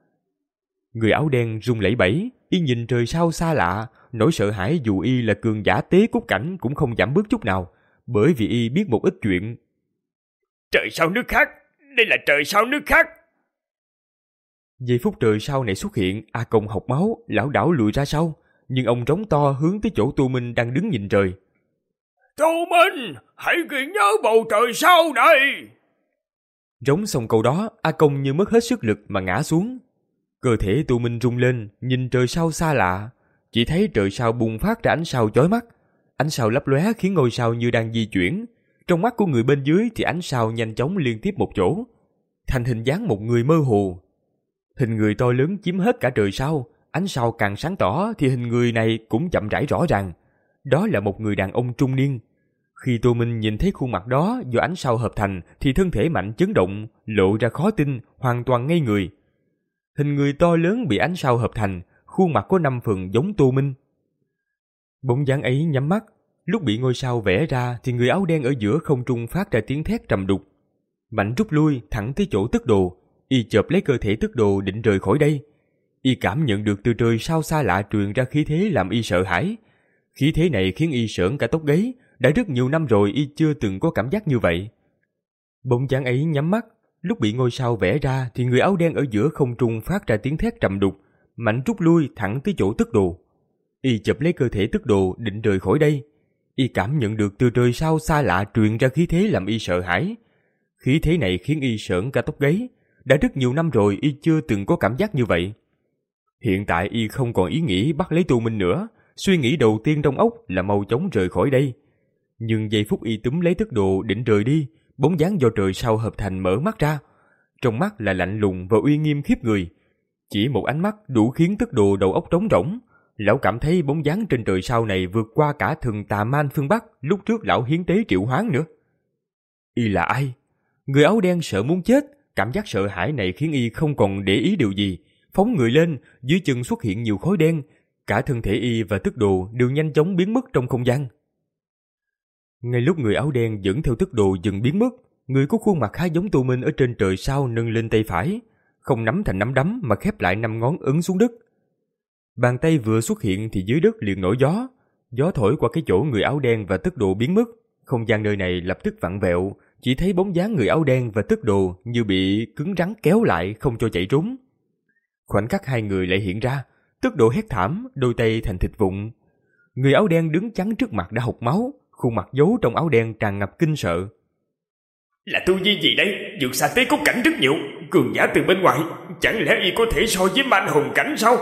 Người áo đen run lẩy bẩy, y nhìn trời sao xa lạ, nỗi sợ hãi dù y là cường giả tế cốt cảnh cũng không giảm bớt chút nào, bởi vì y biết một ít chuyện. Trời sao nước khác, đây là trời sao nước khác. Giây phút trời sao này xuất hiện, A Công học máu, lão đảo lùi ra sau, nhưng ông trống to hướng tới chỗ Tô Minh đang đứng nhìn trời. Tô Minh, hãy ghi nhớ bầu trời sao này. Rống xong câu đó, A Công như mất hết sức lực mà ngã xuống. Cơ thể Tô Minh rung lên, nhìn trời sao xa lạ, chỉ thấy trời sao bùng phát ra ánh sao chói mắt. Ánh sao lấp lóe khiến ngôi sao như đang di chuyển. Trong mắt của người bên dưới thì ánh sao nhanh chóng liên tiếp một chỗ, thành hình dáng một người mơ hồ. Hình người to lớn chiếm hết cả trời sao, ánh sao càng sáng tỏ thì hình người này cũng chậm rãi rõ ràng. Đó là một người đàn ông trung niên. Khi Tô Minh nhìn thấy khuôn mặt đó do ánh sao hợp thành thì thân thể mạnh chấn động, lộ ra khó tin, hoàn toàn ngây người. Hình người to lớn bị ánh sao hợp thành, khuôn mặt có năm phần giống Tô Minh. Bóng dáng ấy nhắm mắt, lúc bị ngôi sao vẽ ra thì người áo đen ở giữa không trung phát ra tiếng thét trầm đục. Mạnh rút lui thẳng tới chỗ Tức Đồ, y chộp lấy cơ thể Tức Đồ định rời khỏi đây. Y cảm nhận được từ trời sao xa lạ truyền ra khí thế làm y sợ hãi. Khí thế này khiến y sởn cả tóc gáy, đã rất nhiều năm rồi y chưa từng có cảm giác như vậy. Bóng dáng ấy nhắm mắt, lúc bị ngôi sao vẽ ra thì người áo đen ở giữa không trung phát ra tiếng thét trầm đục, mạnh rút lui thẳng tới chỗ Tức Đồ. Y chụp lấy cơ thể Tức Đồ định rời khỏi đây. Y cảm nhận được từ trời sao xa lạ truyền ra khí thế làm Y sợ hãi. Khí thế này khiến Y sởn cả tóc gáy. Đã rất nhiều năm rồi Y chưa từng có cảm giác như vậy. Hiện tại Y không còn ý nghĩ bắt lấy Tô Minh nữa. Suy nghĩ đầu tiên trong óc là mau chóng rời khỏi đây. Nhưng giây phút Y túm lấy Tức Đồ định rời đi, bóng dáng do trời sao hợp thành mở mắt ra. Trong mắt là lạnh lùng và uy nghiêm khiếp người. Chỉ một ánh mắt đủ khiến Tức Đồ đầu óc trống rỗng. Lão cảm thấy bóng dáng trên trời sao này vượt qua cả thần tà man phương Bắc lúc trước lão hiến tế triệu hoán nữa. Y là ai? Người áo đen sợ muốn chết. Cảm giác sợ hãi này khiến Y không còn để ý điều gì. Phóng người lên, dưới chân xuất hiện nhiều khói đen. Cả thân thể Y và Tức Đồ đều nhanh chóng biến mất trong không gian. Ngay lúc người áo đen dẫn theo Tức Đồ dần biến mất, người có khuôn mặt khá giống Tô Minh ở trên trời sao nâng lên tay phải, không nắm thành nắm đấm mà khép lại năm ngón ấn xuống đất. Bàn tay vừa xuất hiện thì dưới đất liền nổi gió, gió thổi qua cái chỗ người áo đen và Tức Đồ biến mất, không gian nơi này lập tức vặn vẹo, chỉ thấy bóng dáng người áo đen và Tức Đồ như bị cứng rắn kéo lại không cho chạy trốn. Khoảnh khắc hai người lại hiện ra, Tức Đồ hét thảm, đôi tay thành thịt vụn. Người áo đen đứng chắn trước mặt đã hộc máu, khuôn mặt giấu trong áo đen tràn ngập kinh sợ. Là tu vi gì đấy? Vượt xa tế cốt cảnh rất nhiều, cường giả từ bên ngoài, chẳng lẽ Y có thể so với man hồn cảnh sao?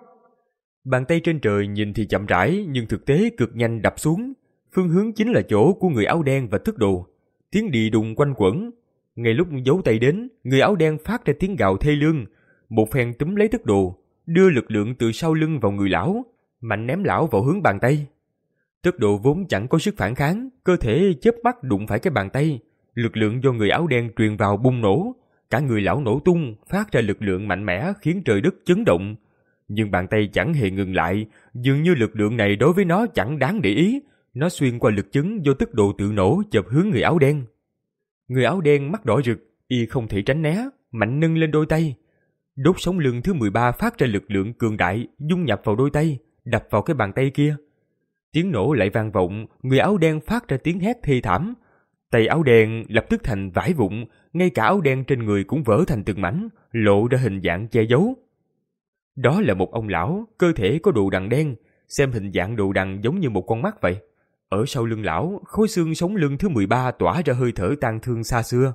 Bàn tay trên trời nhìn thì chậm rãi nhưng thực tế cực nhanh đập xuống, phương hướng chính là chỗ của người áo đen và Tức Đồ. Tiếng đi đùng quanh quẩn. Ngay lúc giấu tay đến, người áo đen phát ra tiếng gào thê lương, một phen túm lấy Tức Đồ, đưa lực lượng từ sau lưng vào người lão, mạnh ném lão vào hướng bàn tay. Tức Đồ vốn chẳng có sức phản kháng, cơ thể chớp mắt đụng phải cái bàn tay, lực lượng do người áo đen truyền vào bùng nổ, cả người lão nổ tung, phát ra lực lượng mạnh mẽ khiến trời đất chấn động. Nhưng bàn tay chẳng hề ngừng lại, dường như lực lượng này đối với nó chẳng đáng để ý, nó xuyên qua lực chấn do Tức Đồ tự nổ chộp hướng người áo đen. Người áo đen mắt đỏ rực, Y không thể tránh né, mạnh nâng lên đôi tay. Đốt sống lưng thứ mười ba phát ra lực lượng cường đại, dung nhập vào đôi tay, đập vào cái bàn tay kia. Tiếng nổ lại vang vọng, người áo đen phát ra tiếng hét thê thảm. Tay áo đen lập tức thành vải vụn, ngay cả áo đen trên người cũng vỡ thành từng mảnh, lộ ra hình dạng che giấu. Đó là một ông lão, cơ thể có đồ đằng đen, xem hình dạng đồ đằng giống như một con mắt vậy. Ở sau lưng lão, khối xương sống lưng thứ mười ba tỏa ra hơi thở tang thương xa xưa.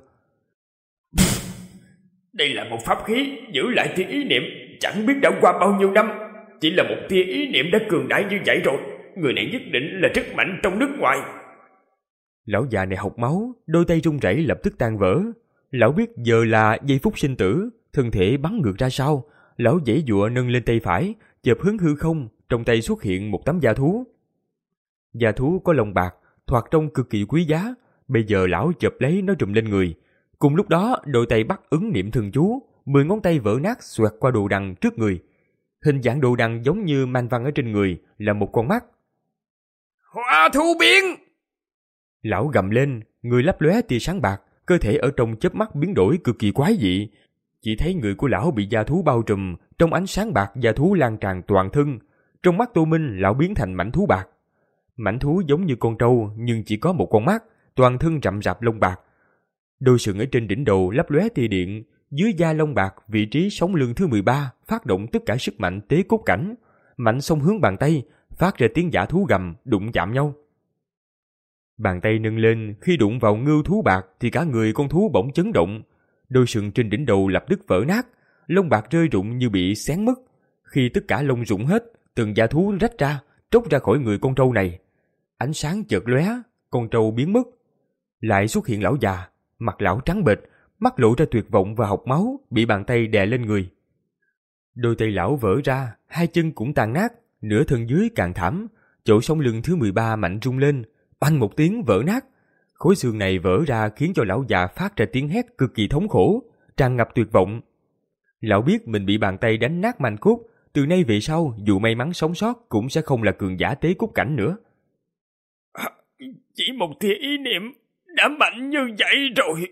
Đây là một pháp khí, giữ lại tia ý niệm, chẳng biết đã qua bao nhiêu năm. Chỉ là một tia ý niệm đã cường đại như vậy rồi, người này nhất định là rất mạnh trong nước ngoài. Lão già này hộc máu, đôi tay run rẩy lập tức tan vỡ. Lão biết giờ là giây phút sinh tử, thân thể bắn ngược ra sau. Lão giãy giụa nâng lên tay phải, chợp hướng hư không, trong tay xuất hiện một tấm da thú. Da thú có lông bạc, thoạt trông cực kỳ quý giá. Bây giờ lão chộp lấy nó trùm lên người. Cùng lúc đó, đôi tay bắt ứng niệm thần chú, mười ngón tay vỡ nát xoẹt qua đồ đằng trước người. Hình dạng đồ đằng giống như man văn ở trên người, là một con mắt. Hỏa thú biến! Lão gầm lên, người lấp lóe tia sáng bạc, cơ thể ở trong chớp mắt biến đổi cực kỳ quái dị. Chỉ thấy người của lão bị da thú bao trùm, trong ánh sáng bạc da thú lan tràn toàn thân. Trong mắt Tô Minh, lão biến thành mảnh thú bạc. Mảnh thú giống như con trâu nhưng chỉ có một con mắt, toàn thân rậm rạp lông bạc. Đôi sừng ở trên đỉnh đầu lấp lóe tia điện, dưới da lông bạc, vị trí sống lưng thứ mười ba phát động tất cả sức mạnh tế cốt cảnh, mạnh xông hướng bàn tay, phát ra tiếng dã thú gầm, đụng chạm nhau. Bàn tay nâng lên, khi đụng vào ngưu thú bạc thì cả người con thú bỗng chấn động, đôi sừng trên đỉnh đầu lập tức vỡ nát, lông bạc rơi rụng như bị xén mất. Khi tất cả lông rụng hết, từng da thú rách ra, tróc ra khỏi người con trâu này. Ánh sáng chợt lóe, con trâu biến mất. Lại xuất hiện lão già, mặt lão trắng bệch, mắt lộ ra tuyệt vọng và hộc máu, bị bàn tay đè lên người. Đôi tay lão vỡ ra, hai chân cũng tàn nát, nửa thân dưới càng thảm, chỗ sống lưng thứ mười ba mạnh rung lên, oanh một tiếng vỡ nát. Khối xương này vỡ ra khiến cho lão già phát ra tiếng hét cực kỳ thống khổ, tràn ngập tuyệt vọng. Lão biết mình bị bàn tay đánh nát manh cốt, từ nay về sau dù may mắn sống sót cũng sẽ không là cường giả tế cốt cảnh nữa. À, chỉ một tia ý niệm đã mạnh như vậy rồi.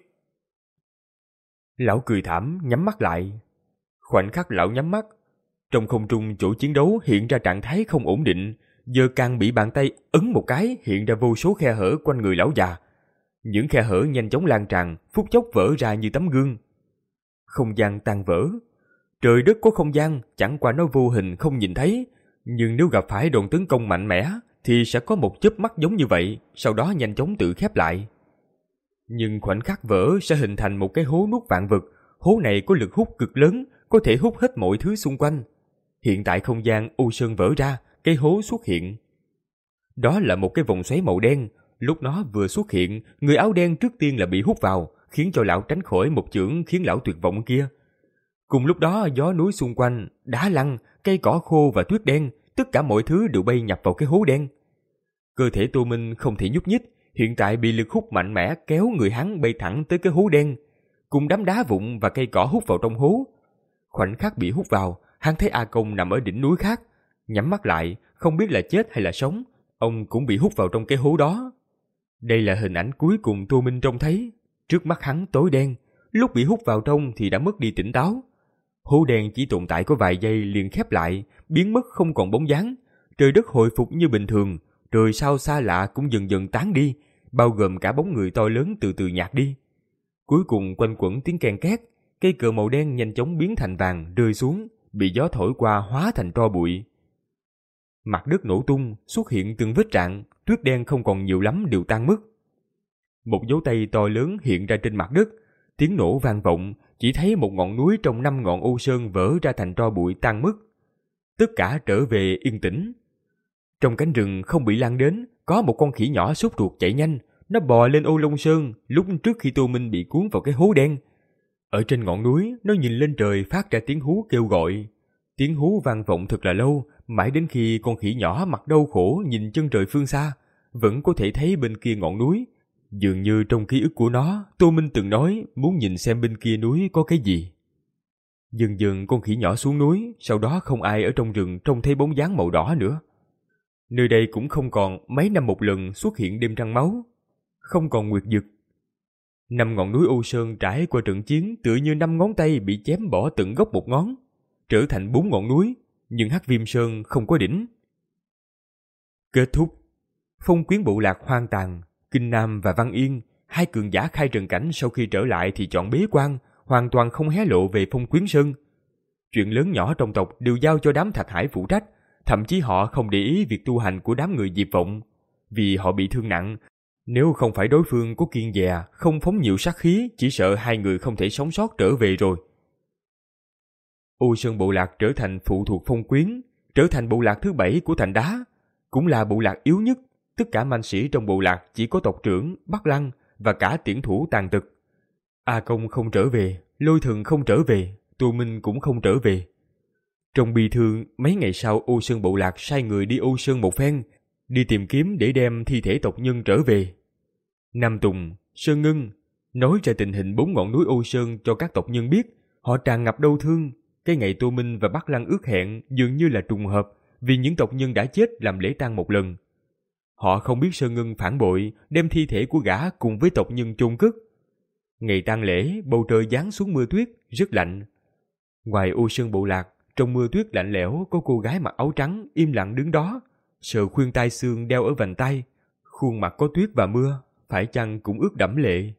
Lão cười thảm, nhắm mắt lại. Khoảnh khắc lão nhắm mắt, trong không trung chỗ chiến đấu hiện ra trạng thái không ổn định, giờ càng bị bàn tay ấn một cái hiện ra vô số khe hở quanh người lão già. Những khe hở nhanh chóng lan tràn, phút chốc vỡ ra như tấm gương. Không gian tan vỡ. Trời đất có không gian, chẳng qua nó vô hình không nhìn thấy, nhưng nếu gặp phải đòn tấn công mạnh mẽ, thì sẽ có một chớp mắt giống như vậy, sau đó nhanh chóng tự khép lại. Nhưng khoảnh khắc vỡ sẽ hình thành một cái hố nuốt vạn vật. Hố này có lực hút cực lớn, có thể hút hết mọi thứ xung quanh. Hiện tại không gian u sơn vỡ ra, cái hố xuất hiện. Đó là một cái vòng xoáy màu đen. Lúc nó vừa xuất hiện, người áo đen trước tiên là bị hút vào, khiến cho lão tránh khỏi một chưởng khiến lão tuyệt vọng kia. Cùng lúc đó, gió núi xung quanh, đá lăn, cây cỏ khô và tuyết đen, tất cả mọi thứ đều bay nhập vào cái hố đen. Cơ thể Tô Minh không thể nhúc nhích, hiện tại bị lực hút mạnh mẽ kéo người hắn bay thẳng tới cái hố đen, cùng đám đá vụn và cây cỏ hút vào trong hố. Khoảnh khắc bị hút vào, hắn thấy A Công nằm ở đỉnh núi khác, nhắm mắt lại, không biết là chết hay là sống, ông cũng bị hút vào trong cái hố đó. Đây là hình ảnh cuối cùng Tô Minh trông thấy. Trước mắt hắn tối đen, lúc bị hút vào trong thì đã mất đi tỉnh táo. Hố đen chỉ tồn tại có vài giây liền khép lại, biến mất không còn bóng dáng. Trời đất hồi phục như bình thường, trời sao xa lạ cũng dần dần tán đi, bao gồm cả bóng người to lớn từ từ nhạt đi. Cuối cùng quanh quẩn tiếng ken két, cây cờ màu đen nhanh chóng biến thành vàng rơi xuống, bị gió thổi qua hóa thành tro bụi. Mặt đất nổ tung, xuất hiện từng vết rạn, tuyết đen không còn nhiều lắm đều tan mất. Một dấu tay to lớn hiện ra trên mặt đất, tiếng nổ vang vọng, chỉ thấy một ngọn núi trong năm ngọn ô sơn vỡ ra thành tro bụi tan mất. Tất cả trở về yên tĩnh. Trong cánh rừng không bị lan đến, có một con khỉ nhỏ sốt ruột chạy nhanh, nó bò lên ô Long Sơn lúc trước khi Tô Minh bị cuốn vào cái hố đen. Ở trên ngọn núi, nó nhìn lên trời phát ra tiếng hú kêu gọi. Tiếng hú vang vọng thật là lâu, mãi đến khi con khỉ nhỏ mặt đau khổ nhìn chân trời phương xa, vẫn có thể thấy bên kia ngọn núi. Dường như trong ký ức của nó, Tô Minh từng nói muốn nhìn xem bên kia núi có cái gì. Dần dần con khỉ nhỏ xuống núi, sau đó không ai ở trong rừng trông thấy bóng dáng màu đỏ nữa. Nơi đây cũng không còn mấy năm một lần xuất hiện đêm trăng máu, không còn nguyệt dực. Năm ngọn núi Ô Sơn trải qua trận chiến tựa như năm ngón tay bị chém bỏ tận gốc một ngón, trở thành bốn ngọn núi, nhưng Hắc Viêm Sơn không có đỉnh. Kết thúc. Phong Quyến bộ lạc hoang tàn, Kinh Nam và Văn Yên, hai cường giả khai trần cảnh sau khi trở lại thì chọn bế quan, hoàn toàn không hé lộ về Phong Quyến Sơn. Chuyện lớn nhỏ trong tộc đều giao cho đám Thạch Hải phụ trách, thậm chí họ không để ý việc tu hành của đám người Diệp Vọng, vì họ bị thương nặng. Nếu không phải đối phương có kiên dè, không phóng nhiều sát khí, chỉ sợ hai người không thể sống sót trở về rồi. Ô Sơn bộ lạc trở thành phụ thuộc Phong Quyến, trở thành bộ lạc thứ bảy của thành đá, cũng là bộ lạc yếu nhất. Tất cả manh sĩ trong bộ lạc chỉ có tộc trưởng Bắc Lăng và cả tiễn thủ tàn tật. A Công không trở về, Lôi Thần không trở về, Tô Minh cũng không trở về. Trong bi thương, mấy ngày sau Ô Sơn bộ lạc sai người đi Ô Sơn một phen, đi tìm kiếm để đem thi thể tộc nhân trở về. Nam Tùng, Sơn Ngân nói ra tình hình bốn ngọn núi Ô Sơn cho các tộc nhân biết. Họ tràn ngập đau thương. Cái ngày Tô Minh và Bắc Lăng ước hẹn dường như là trùng hợp, vì những tộc nhân đã chết làm lễ tang một lần. Họ không biết Sơn Ngân phản bội, đem thi thể của gã cùng với tộc nhân chôn cất. Ngày tang lễ, bầu trời giáng xuống mưa tuyết, rất lạnh. Ngoài Ô Sơn bộ lạc, trong mưa tuyết lạnh lẽo có cô gái mặc áo trắng im lặng đứng đó, sờ khuyên tai xương đeo ở vành tay, khuôn mặt có tuyết và mưa, phải chăng cũng ướt đẫm lệ.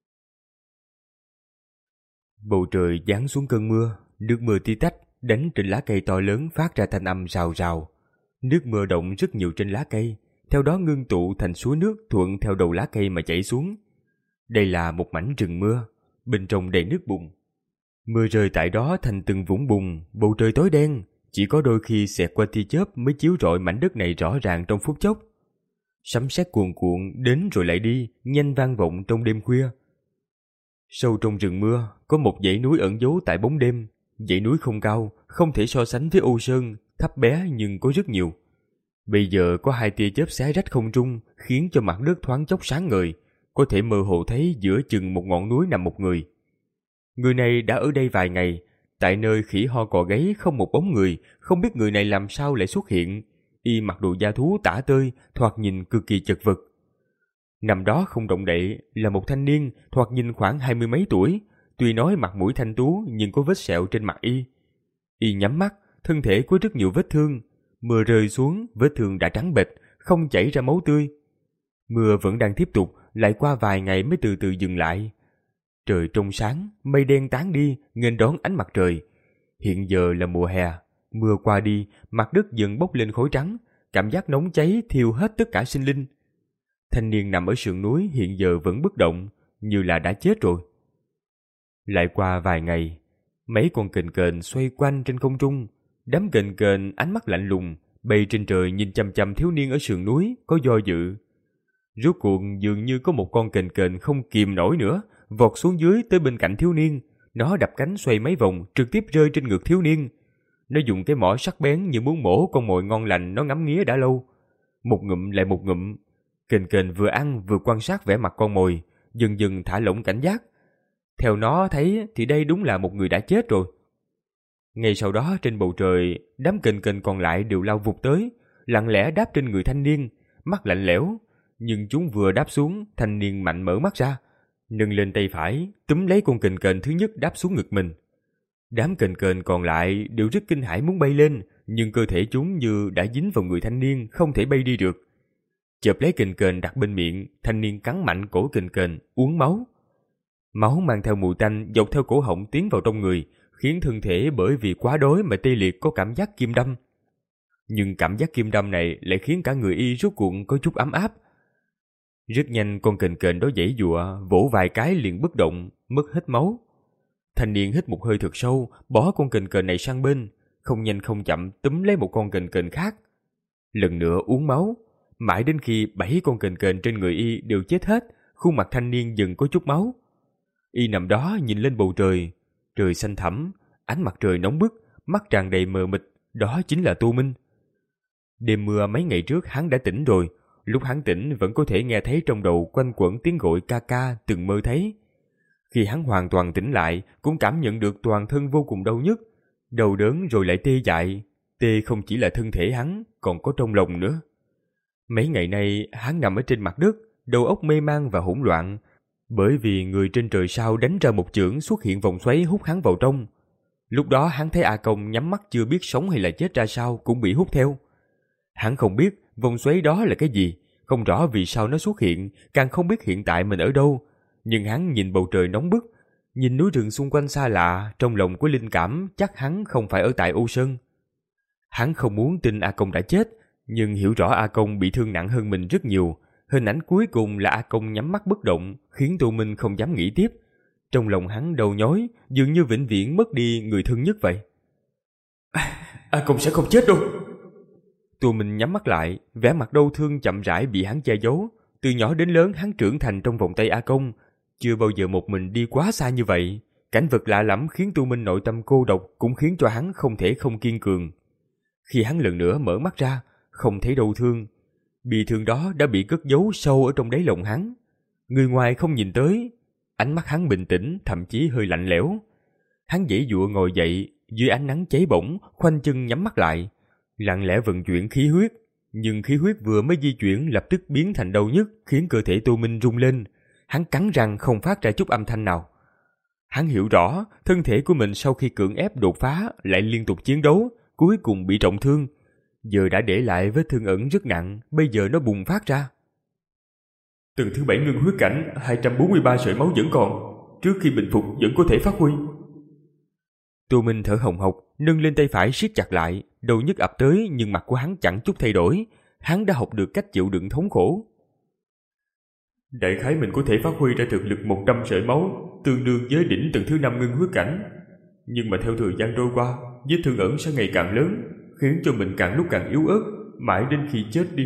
Bầu trời giáng xuống cơn mưa, nước mưa tí tách đánh trên lá cây to lớn phát ra thanh âm rào rào. Nước mưa động rất nhiều trên lá cây, theo đó ngưng tụ thành suối nước thuận theo đầu lá cây mà chảy xuống. Đây là một mảnh rừng mưa, bên trong đầy nước bùn. Mưa rơi tại đó thành từng vũng bùn, bầu trời tối đen, chỉ có đôi khi xẹt qua tia chớp mới chiếu rọi mảnh đất này rõ ràng trong phút chốc. Sấm sét cuồn cuộn đến rồi lại đi, nhanh vang vọng trong đêm khuya. Sâu trong rừng mưa, có một dãy núi ẩn giấu tại bóng đêm. Dãy núi không cao, không thể so sánh với Ô Sơn, thấp bé nhưng có rất nhiều. Bây giờ có hai tia chớp xé rách không trung, khiến cho mặt đất thoáng chốc sáng ngời, có thể mơ hồ thấy giữa chừng một ngọn núi nằm một người. Người này đã ở đây vài ngày, tại nơi khỉ ho cò gáy không một bóng người, không biết người này làm sao lại xuất hiện. Y mặc đồ da thú tả tơi, thoạt nhìn cực kỳ chật vật. Nằm đó không động đậy là một thanh niên, thoạt nhìn khoảng hai mươi mấy tuổi, tuy nói mặt mũi thanh tú nhưng có vết sẹo trên mặt y. Y nhắm mắt, thân thể có rất nhiều vết thương. Mưa rơi xuống, vết thương đã trắng bệch, không chảy ra máu tươi. Mưa vẫn đang tiếp tục, lại qua vài ngày mới từ từ dừng lại. Trời trong sáng, mây đen tán đi, nghênh đón ánh mặt trời. Hiện giờ là mùa hè, mưa qua đi, mặt đất dần bốc lên khói trắng, cảm giác nóng cháy thiêu hết tất cả sinh linh. Thanh niên nằm ở sườn núi hiện giờ vẫn bất động, như là đã chết rồi. Lại qua vài ngày, mấy con kền kền xoay quanh trên không trung, đám kền kền ánh mắt lạnh lùng, bay trên trời nhìn chằm chằm thiếu niên ở sườn núi, có do dự. Rốt cuộc dường như có một con kền kền không kìm nổi nữa, vọt xuống dưới tới bên cạnh thiếu niên. Nó đập cánh xoay mấy vòng, trực tiếp rơi trên ngực thiếu niên. Nó dùng cái mỏ sắc bén như muốn mổ con mồi ngon lành nó ngắm nghía đã lâu. Một ngụm lại một ngụm, kền kền vừa ăn vừa quan sát vẻ mặt con mồi, dần dần thả lỏng cảnh giác. Theo nó thấy thì đây đúng là một người đã chết rồi. Ngay sau đó trên bầu trời, đám kền kền còn lại đều lao vụt tới, lặng lẽ đáp trên người thanh niên, mắt lạnh lẽo. Nhưng chúng vừa đáp xuống, thanh niên mạnh mở mắt ra, nâng lên tay phải, túm lấy con kền kền thứ nhất đáp xuống ngực mình. Đám kền kền còn lại đều rất kinh hãi muốn bay lên, nhưng cơ thể chúng như đã dính vào người thanh niên, không thể bay đi được. Chộp lấy kền kền đặt bên miệng, thanh niên cắn mạnh cổ kền kền, uống máu. Máu mang theo mùi tanh dọc theo cổ họng tiến vào trong người, khiến thân thể bởi vì quá đói mà tê liệt có cảm giác kim đâm. Nhưng cảm giác kim đâm này lại khiến cả người y rốt cuộc có chút ấm áp. Rất nhanh con kền kền đó giãy giụa, vỗ vài cái liền bất động, mất hết máu. Thanh niên hít một hơi thật sâu, bỏ con kền kền này sang bên, không nhanh không chậm túm lấy một con kền kền khác. Lần nữa uống máu, mãi đến khi bảy con kền kền trên người y đều chết hết, khuôn mặt thanh niên dần có chút máu. Y nằm đó nhìn lên bầu trời, trời xanh thẳm, ánh mặt trời nóng bức, mắt tràn đầy mờ mịt, đó chính là Tô Minh. Đêm mưa mấy ngày trước hắn đã tỉnh rồi, lúc hắn tỉnh vẫn có thể nghe thấy trong đầu quanh quẩn tiếng gọi ca ca từng mơ thấy. Khi hắn hoàn toàn tỉnh lại, cũng cảm nhận được toàn thân vô cùng đau nhức, đau đớn rồi lại tê dại, tê không chỉ là thân thể hắn, còn có trong lòng nữa. Mấy ngày nay hắn nằm ở trên mặt đất, đầu óc mê man và hỗn loạn, bởi vì người trên trời sao đánh ra một chưởng xuất hiện vòng xoáy hút hắn vào trong. Lúc đó hắn thấy A Công nhắm mắt chưa biết sống hay là chết ra sao cũng bị hút theo. Hắn không biết vòng xoáy đó là cái gì, không rõ vì sao nó xuất hiện, càng không biết hiện tại mình ở đâu. Nhưng hắn nhìn bầu trời nóng bức, nhìn núi rừng xung quanh xa lạ, trong lòng có linh cảm chắc hắn không phải ở tại Ô Sơn. Hắn không muốn tin A Công đã chết, nhưng hiểu rõ A Công bị thương nặng hơn mình rất nhiều. Hình ảnh cuối cùng là A Công nhắm mắt bất động, khiến Tô Minh không dám nghĩ tiếp. Trong lòng hắn đầu nhói, dường như vĩnh viễn mất đi người thân nhất vậy. A Công sẽ không chết đâu. Tô Minh nhắm mắt lại, vẻ mặt đau thương chậm rãi bị hắn che giấu. Từ nhỏ đến lớn hắn trưởng thành trong vòng tay A Công, chưa bao giờ một mình đi quá xa như vậy. Cảnh vật lạ lẫm khiến Tô Minh nội tâm cô độc, cũng khiến cho hắn không thể không kiên cường. Khi hắn lần nữa mở mắt ra, không thấy đau thương. Bị thương đó đã bị cất giấu sâu ở trong đáy lòng hắn. Người ngoài không nhìn tới, ánh mắt hắn bình tĩnh, thậm chí hơi lạnh lẽo. Hắn giãy giụa ngồi dậy, dưới ánh nắng cháy bỏng, khoanh chân nhắm mắt lại, lặng lẽ vận chuyển khí huyết. Nhưng khí huyết vừa mới di chuyển lập tức biến thành đau nhức, khiến cơ thể Tô Minh rung lên. Hắn cắn răng không phát ra chút âm thanh nào. Hắn hiểu rõ, thân thể của mình sau khi cưỡng ép đột phá lại liên tục chiến đấu, cuối cùng bị trọng thương. Giờ đã để lại vết thương ẩn rất nặng, bây giờ nó bùng phát ra. Tầng thứ bảy ngưng huyết cảnh, hai trăm bốn mươi ba sợi máu vẫn còn, trước khi bình phục vẫn có thể phát huy. Tô Minh thở hồng hộc, nâng lên tay phải siết chặt lại, đầu nhức ập tới nhưng mặt của hắn chẳng chút thay đổi. Hắn đã học được cách chịu đựng thống khổ. Đại khái mình có thể phát huy ra thực lực một trăm sợi máu, tương đương với đỉnh tầng thứ năm ngưng huyết cảnh. Nhưng mà theo thời gian trôi qua, vết thương ẩn sẽ ngày càng lớn, khiến cho mình càng lúc càng yếu ớt, mãi đến khi chết đi.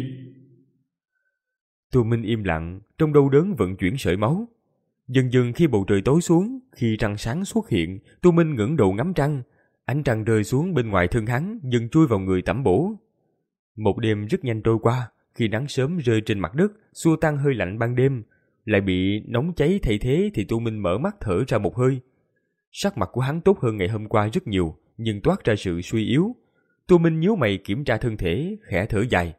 Tô Minh im lặng, trong đau đớn vận chuyển sợi máu. Dần dần khi bầu trời tối xuống, khi trăng sáng xuất hiện, Tô Minh ngẩng đầu ngắm trăng. Ánh trăng rơi xuống bên ngoài thân hắn, dần chui vào người tẩm bổ. Một đêm rất nhanh trôi qua, khi nắng sớm rơi trên mặt đất, xua tan hơi lạnh ban đêm, lại bị nóng cháy thay thế thì Tô Minh mở mắt thở ra một hơi. Sắc mặt của hắn tốt hơn ngày hôm qua rất nhiều, nhưng toát ra sự suy yếu. Tô Minh nhíu mày kiểm tra thân thể, khẽ thở dài.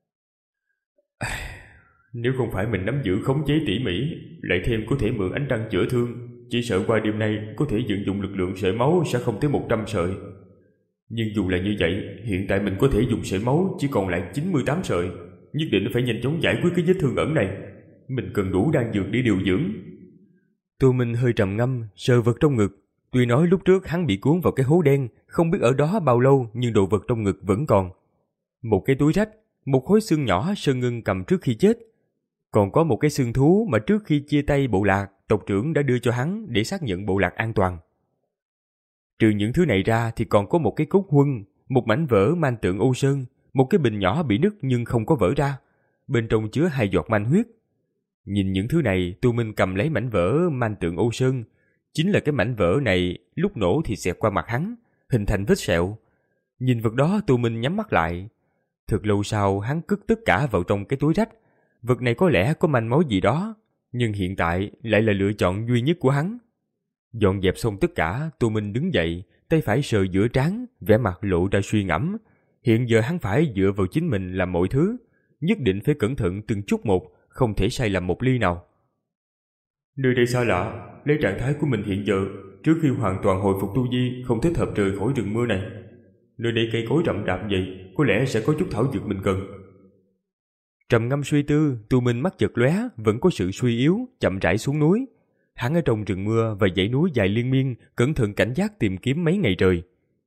Nếu không phải mình nắm giữ khống chế tỉ mỉ, lại thêm có thể mượn ánh trăng chữa thương, chỉ sợ qua đêm nay có thể vận dụng lực lượng sợi máu sẽ không tới một trăm sợi. Nhưng dù là như vậy, hiện tại mình có thể dùng sợi máu chỉ còn lại chín mươi tám sợi. Nhất định phải nhanh chóng giải quyết cái vết thương ẩn này. Mình cần đủ đan dược để điều dưỡng. Tô Minh hơi trầm ngâm, sờ vật trong ngực. Tuy nói lúc trước hắn bị cuốn vào cái hố đen, không biết ở đó bao lâu, nhưng đồ vật trong ngực vẫn còn. Một cái túi rách, một khối xương nhỏ Sơn Ngân cầm trước khi chết. Còn có một cái xương thú mà trước khi chia tay bộ lạc, tộc trưởng đã đưa cho hắn để xác nhận bộ lạc an toàn. Trừ những thứ này ra thì còn có một cái cốt huân, một mảnh vỡ man tượng Ô Sơn, một cái bình nhỏ bị nứt nhưng không có vỡ ra, bên trong chứa hai giọt man huyết. Nhìn những thứ này, Tu Minh cầm lấy mảnh vỡ man tượng Ô Sơn. Chính là cái mảnh vỡ này lúc nổ thì xẹt qua mặt hắn, hình thành vết sẹo. Nhìn vật đó, Tu Minh nhắm mắt lại. Thật lâu sau, hắn cất tất cả vào trong cái túi rách. Vật này có lẽ có manh mối gì đó, nhưng hiện tại lại là lựa chọn duy nhất của hắn. Dọn dẹp xong tất cả, Tu Minh đứng dậy, tay phải sờ giữa trán, vẻ mặt lộ ra suy ngẫm. Hiện giờ hắn phải dựa vào chính mình làm mọi thứ, nhất định phải cẩn thận từng chút một, không thể sai lầm một ly nào. Nơi đây xa lạ, lấy trạng thái của mình hiện giờ, trước khi hoàn toàn hồi phục tu vi, không thích hợp rời khỏi rừng mưa này. Nơi đây cây cối rậm rạp vậy, có lẽ sẽ có chút thảo dược mình cần. Trầm ngâm suy tư, Tu Minh mắt chợt lóe, vẫn có sự suy yếu, chậm rãi xuống núi. Hắn ở trong rừng mưa và dãy núi dài liên miên, cẩn thận cảnh giác tìm kiếm mấy ngày trời.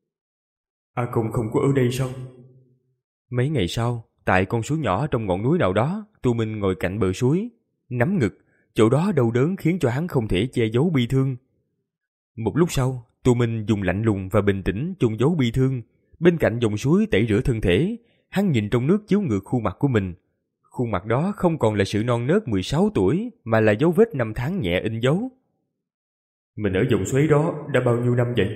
A Công không có ở đây sao? Mấy ngày sau, tại con suối nhỏ trong ngọn núi nào đó, Tu Minh ngồi cạnh bờ suối, nắm ngực, chỗ đó đau đớn khiến cho hắn không thể che giấu bi thương. Một lúc sau, Tu Minh dùng lạnh lùng và bình tĩnh chôn giấu bi thương. Bên cạnh dòng suối tẩy rửa thân thể, hắn nhìn trong nước chiếu ngược khuôn mặt của mình. Khuôn mặt đó không còn là sự non nớt mười sáu tuổi, mà là dấu vết năm tháng nhẹ in dấu. Mình ở dòng suối đó đã bao nhiêu năm vậy?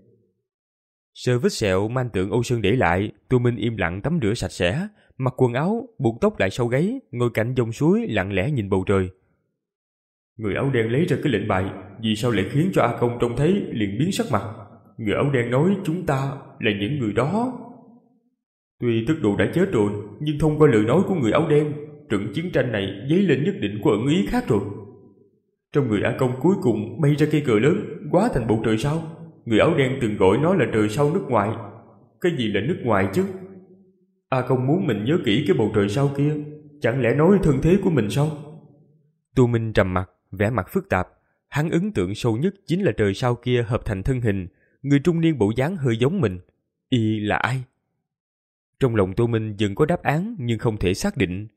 Sờ vết sẹo man tượng Ô Sơn để lại, Tu Minh im lặng tắm rửa sạch sẽ, mặc quần áo, buộc tóc lại sau gáy, ngồi cạnh dòng suối lặng lẽ nhìn bầu trời. Người áo đen lấy ra cái lệnh bài, vì sao lại khiến cho A Công trông thấy liền biến sắc mặt? Người áo đen nói chúng ta là những người đó. Tuy Tức Đồ đã chết rồi, nhưng thông qua lời nói của người áo đen, trận chiến tranh này dấy lên nhất định có ẩn ý khác rồi. Trong người A Công cuối cùng bay ra cây cờ lớn, hóa thành bầu trời sao. Người áo đen từng gọi nó là trời sao nước ngoài. Cái gì là nước ngoài chứ? A Công muốn mình nhớ kỹ cái bầu trời sao kia, chẳng lẽ nói thân thế của mình sao? Tu Minh trầm mặt, vẻ mặt phức tạp. Hắn ấn tượng sâu nhất chính là trời sao kia hợp thành thân hình, người trung niên bộ dáng hơi giống mình. Y là ai? Trong lòng Tu Minh dần có đáp án nhưng không thể xác định.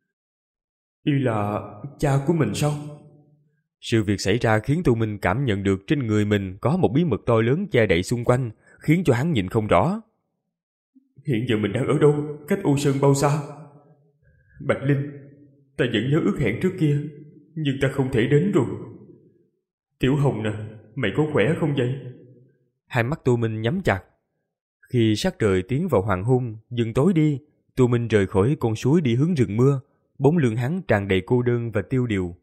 Y là cha của mình sao? Sự việc xảy ra khiến Tu Minh cảm nhận được trên người mình có một bí mật to lớn che đậy xung quanh, khiến cho hắn nhìn không rõ. Hiện giờ mình đang ở đâu? Cách U Sơn bao xa? Bạch Linh, ta vẫn nhớ ước hẹn trước kia, nhưng ta không thể đến rồi. Tiểu Hồng nè, mày có khỏe không vậy? Hai mắt Tu Minh nhắm chặt. Khi sắc trời tiến vào hoàng hôn, dần tối đi, Tu Minh rời khỏi con suối đi hướng rừng mưa, bóng lưng hắn tràn đầy cô đơn và tiêu điều.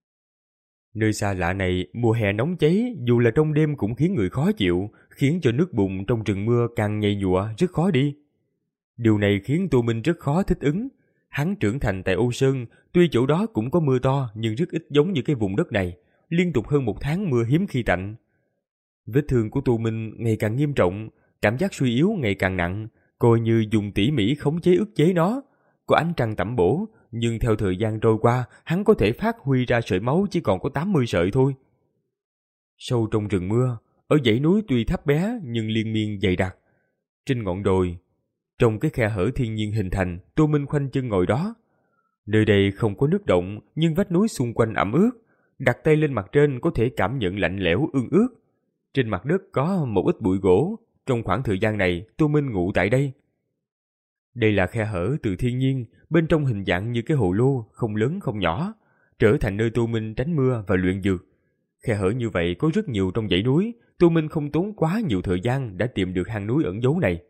Nơi xa lạ này, mùa hè nóng cháy, dù là trong đêm cũng khiến người khó chịu, khiến cho nước bùn trong rừng mưa càng nhầy nhụa, rất khó đi. Điều này khiến Tu Minh rất khó thích ứng. Hắn trưởng thành tại Ô Sơn, tuy chỗ đó cũng có mưa to nhưng rất ít giống như cái vùng đất này, liên tục hơn một tháng mưa hiếm khi tạnh. Vết thương của Tu Minh ngày càng nghiêm trọng, cảm giác suy yếu ngày càng nặng, coi như dùng tỉ mỉ khống chế ức chế nó. Có ánh trăng tẩm bổ, nhưng theo thời gian trôi qua, hắn có thể phát huy ra sợi máu chỉ còn có tám mươi sợi thôi. Sâu trong rừng mưa, ở dãy núi tuy thấp bé nhưng liên miên dày đặc. Trên ngọn đồi, trong cái khe hở thiên nhiên hình thành, Tô Minh khoanh chân ngồi đó. Nơi đây không có nước động, nhưng vách núi xung quanh ẩm ướt. Đặt tay lên mặt trên có thể cảm nhận lạnh lẽo ương ướt. Trên mặt đất có một ít bụi gỗ. Trong khoảng thời gian này, Tô Minh ngủ tại đây. Đây là khe hở từ thiên nhiên, bên trong hình dạng như cái hồ lô, không lớn không nhỏ, trở thành nơi Tô Minh tránh mưa và luyện dược. Khe hở như vậy có rất nhiều trong dãy núi, Tô Minh không tốn quá nhiều thời gian đã tìm được hang núi ẩn giấu này.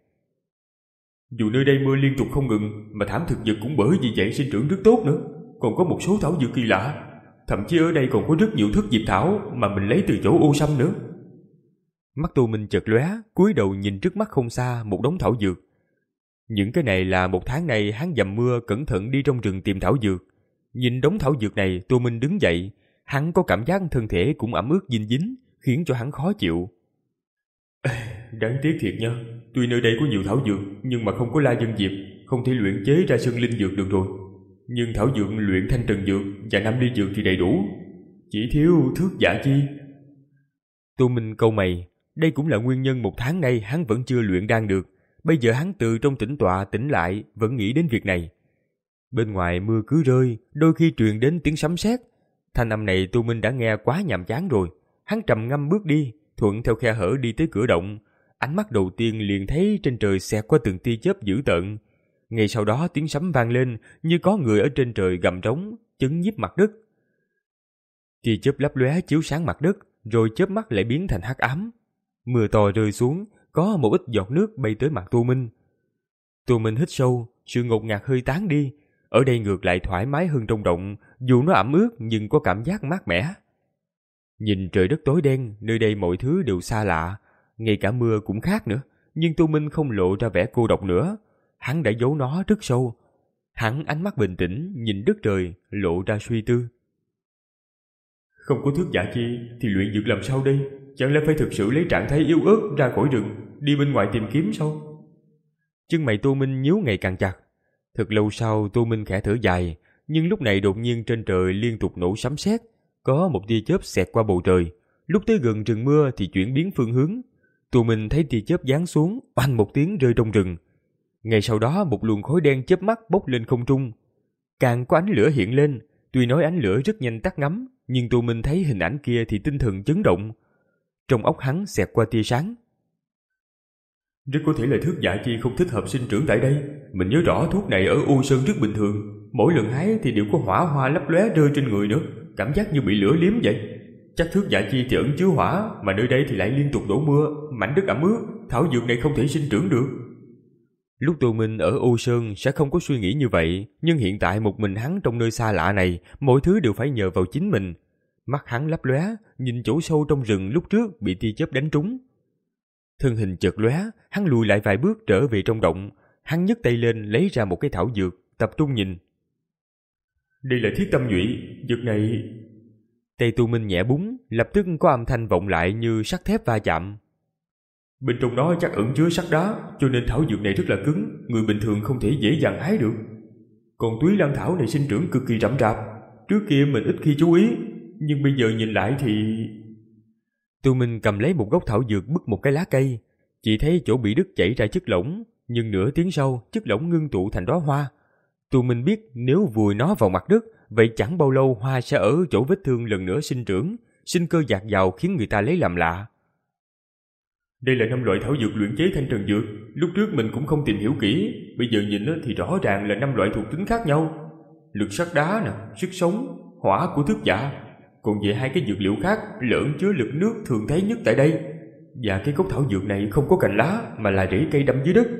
Dù nơi đây mưa liên tục không ngừng, mà thảm thực vật cũng bởi vì vậy sinh trưởng rất tốt nữa, còn có một số thảo dược kỳ lạ, thậm chí ở đây còn có rất nhiều thất diệp thảo mà mình lấy từ chỗ Ô Sâm nữa. Mắt Tô Minh chợt lóe, cúi đầu nhìn trước mắt không xa một đống thảo dược. Những cái này là một tháng nay hắn dầm mưa cẩn thận đi trong rừng tìm thảo dược. Nhìn đống thảo dược này, Tô Minh đứng dậy, hắn có cảm giác thân thể cũng ẩm ướt dinh dính, khiến cho hắn khó chịu. Đáng tiếc thiệt nha, tuy nơi đây có nhiều thảo dược nhưng mà không có la dân diệp, không thể luyện chế ra sơn linh dược được rồi. Nhưng thảo dược luyện thanh trần dược và năm ly dược thì đầy đủ, chỉ thiếu thước dạ chi. Tô Minh cau mày, đây cũng là nguyên nhân một tháng nay hắn vẫn chưa luyện đan được. Bây giờ hắn từ trong tĩnh tọa tỉnh lại, vẫn nghĩ đến việc này. Bên ngoài mưa cứ rơi, đôi khi truyền đến tiếng sấm sét. Thanh âm này Tu Minh đã nghe quá nhàm chán rồi. Hắn trầm ngâm bước đi, thuận theo khe hở đi tới cửa động. Ánh mắt đầu tiên liền thấy trên trời xẹt qua từng tia chớp dữ tợn. Ngay sau đó tiếng sấm vang lên, như có người ở trên trời gầm trống, chấn nhiếp mặt đất. Tia chớp lấp lóe chiếu sáng mặt đất, rồi chớp mắt lại biến thành hắc ám. Mưa to rơi xuống, có một ít giọt nước bay tới mặt Tu Minh. Tu Minh hít sâu, sự ngột ngạt hơi tán đi. Ở đây ngược lại thoải mái hơn trong động, dù nó ẩm ướt nhưng có cảm giác mát mẻ. Nhìn trời đất tối đen, nơi đây mọi thứ đều xa lạ, ngay cả mưa cũng khác nữa. Nhưng Tu Minh không lộ ra vẻ cô độc nữa, hắn đã giấu nó rất sâu. Hắn ánh mắt bình tĩnh nhìn đất trời, lộ ra suy tư. Không có thước giả chi thì luyện dược làm sao đây? Chẳng lẽ phải thực sự lấy trạng thái yếu ớt ra khỏi rừng, đi bên ngoài tìm kiếm sao? Chân mày Tu Minh nhíu ngày càng chặt. Thật lâu sau Tu Minh khẽ thở dài, nhưng lúc này đột nhiên trên trời liên tục nổ sấm sét, có một tia chớp xẹt qua bầu trời. Lúc tới gần rừng mưa thì chuyển biến phương hướng. Tu Minh thấy tia chớp giáng xuống, oanh một tiếng rơi trong rừng. Ngay sau đó một luồng khói đen chớp mắt bốc lên không trung. Càng có ánh lửa hiện lên, tuy nói ánh lửa rất nhanh tắt ngấm, nhưng Tu Minh thấy hình ảnh kia thì tinh thần chấn động. Trong óc hắn xẹt qua tia sáng. Rất có thể là thước giả chi không thích hợp sinh trưởng tại đây. Mình nhớ rõ thuốc này ở U Sơn rất bình thường, mỗi lần hái thì đều có hỏa hoa lấp lóe rơi trên người nữa, cảm giác như bị lửa liếm vậy. Chắc thước giả chi thì ẩn chứa hỏa, mà nơi đây thì lại liên tục đổ mưa, mảnh đất ẩm ướt, thảo dược này không thể sinh trưởng được. Lúc Tu Minh ở U Sơn sẽ không có suy nghĩ như vậy, nhưng hiện tại một mình hắn trong nơi xa lạ này, mọi thứ đều phải nhờ vào chính mình. Mắt hắn lấp lóe, nhìn chỗ sâu trong rừng lúc trước bị tia chớp đánh trúng. Thân hình chợt lóe, hắn lùi lại vài bước trở về trong động. Hắn nhấc tay lên lấy ra một cái thảo dược, tập trung nhìn. Đây là thiết tâm nhụy, dược này... Tay Tu Minh nhẹ búng, lập tức có âm thanh vọng lại như sắt thép va chạm. Bên trong đó chắc ẩn chứa sắt đá, cho nên thảo dược này rất là cứng, người bình thường không thể dễ dàng hái được. Còn túy lan thảo này sinh trưởng cực kỳ rậm rạp, trước kia mình ít khi chú ý, nhưng bây giờ nhìn lại thì... Tu Minh cầm lấy một gốc thảo dược bứt một cái lá cây, chỉ thấy chỗ bị đứt chảy ra chất lỏng, nhưng nửa tiếng sau chất lỏng ngưng tụ thành đóa hoa. Tu Minh biết nếu vùi nó vào mặt đất, vậy chẳng bao lâu hoa sẽ ở chỗ vết thương lần nữa sinh trưởng, sinh cơ dạt dào khiến người ta lấy làm lạ. Đây là năm loại thảo dược luyện chế thanh trần dược, lúc trước mình cũng không tìm hiểu kỹ, bây giờ nhìn thì rõ ràng là năm loại thuộc tính khác nhau. Lực sắt đá nè, sức sống, hỏa của thức giả. Còn về hai cái dược liệu khác lẫn chứa lực nước thường thấy nhất tại đây. Và cái gốc thảo dược này không có cành lá mà là rễ cây đâm dưới đất.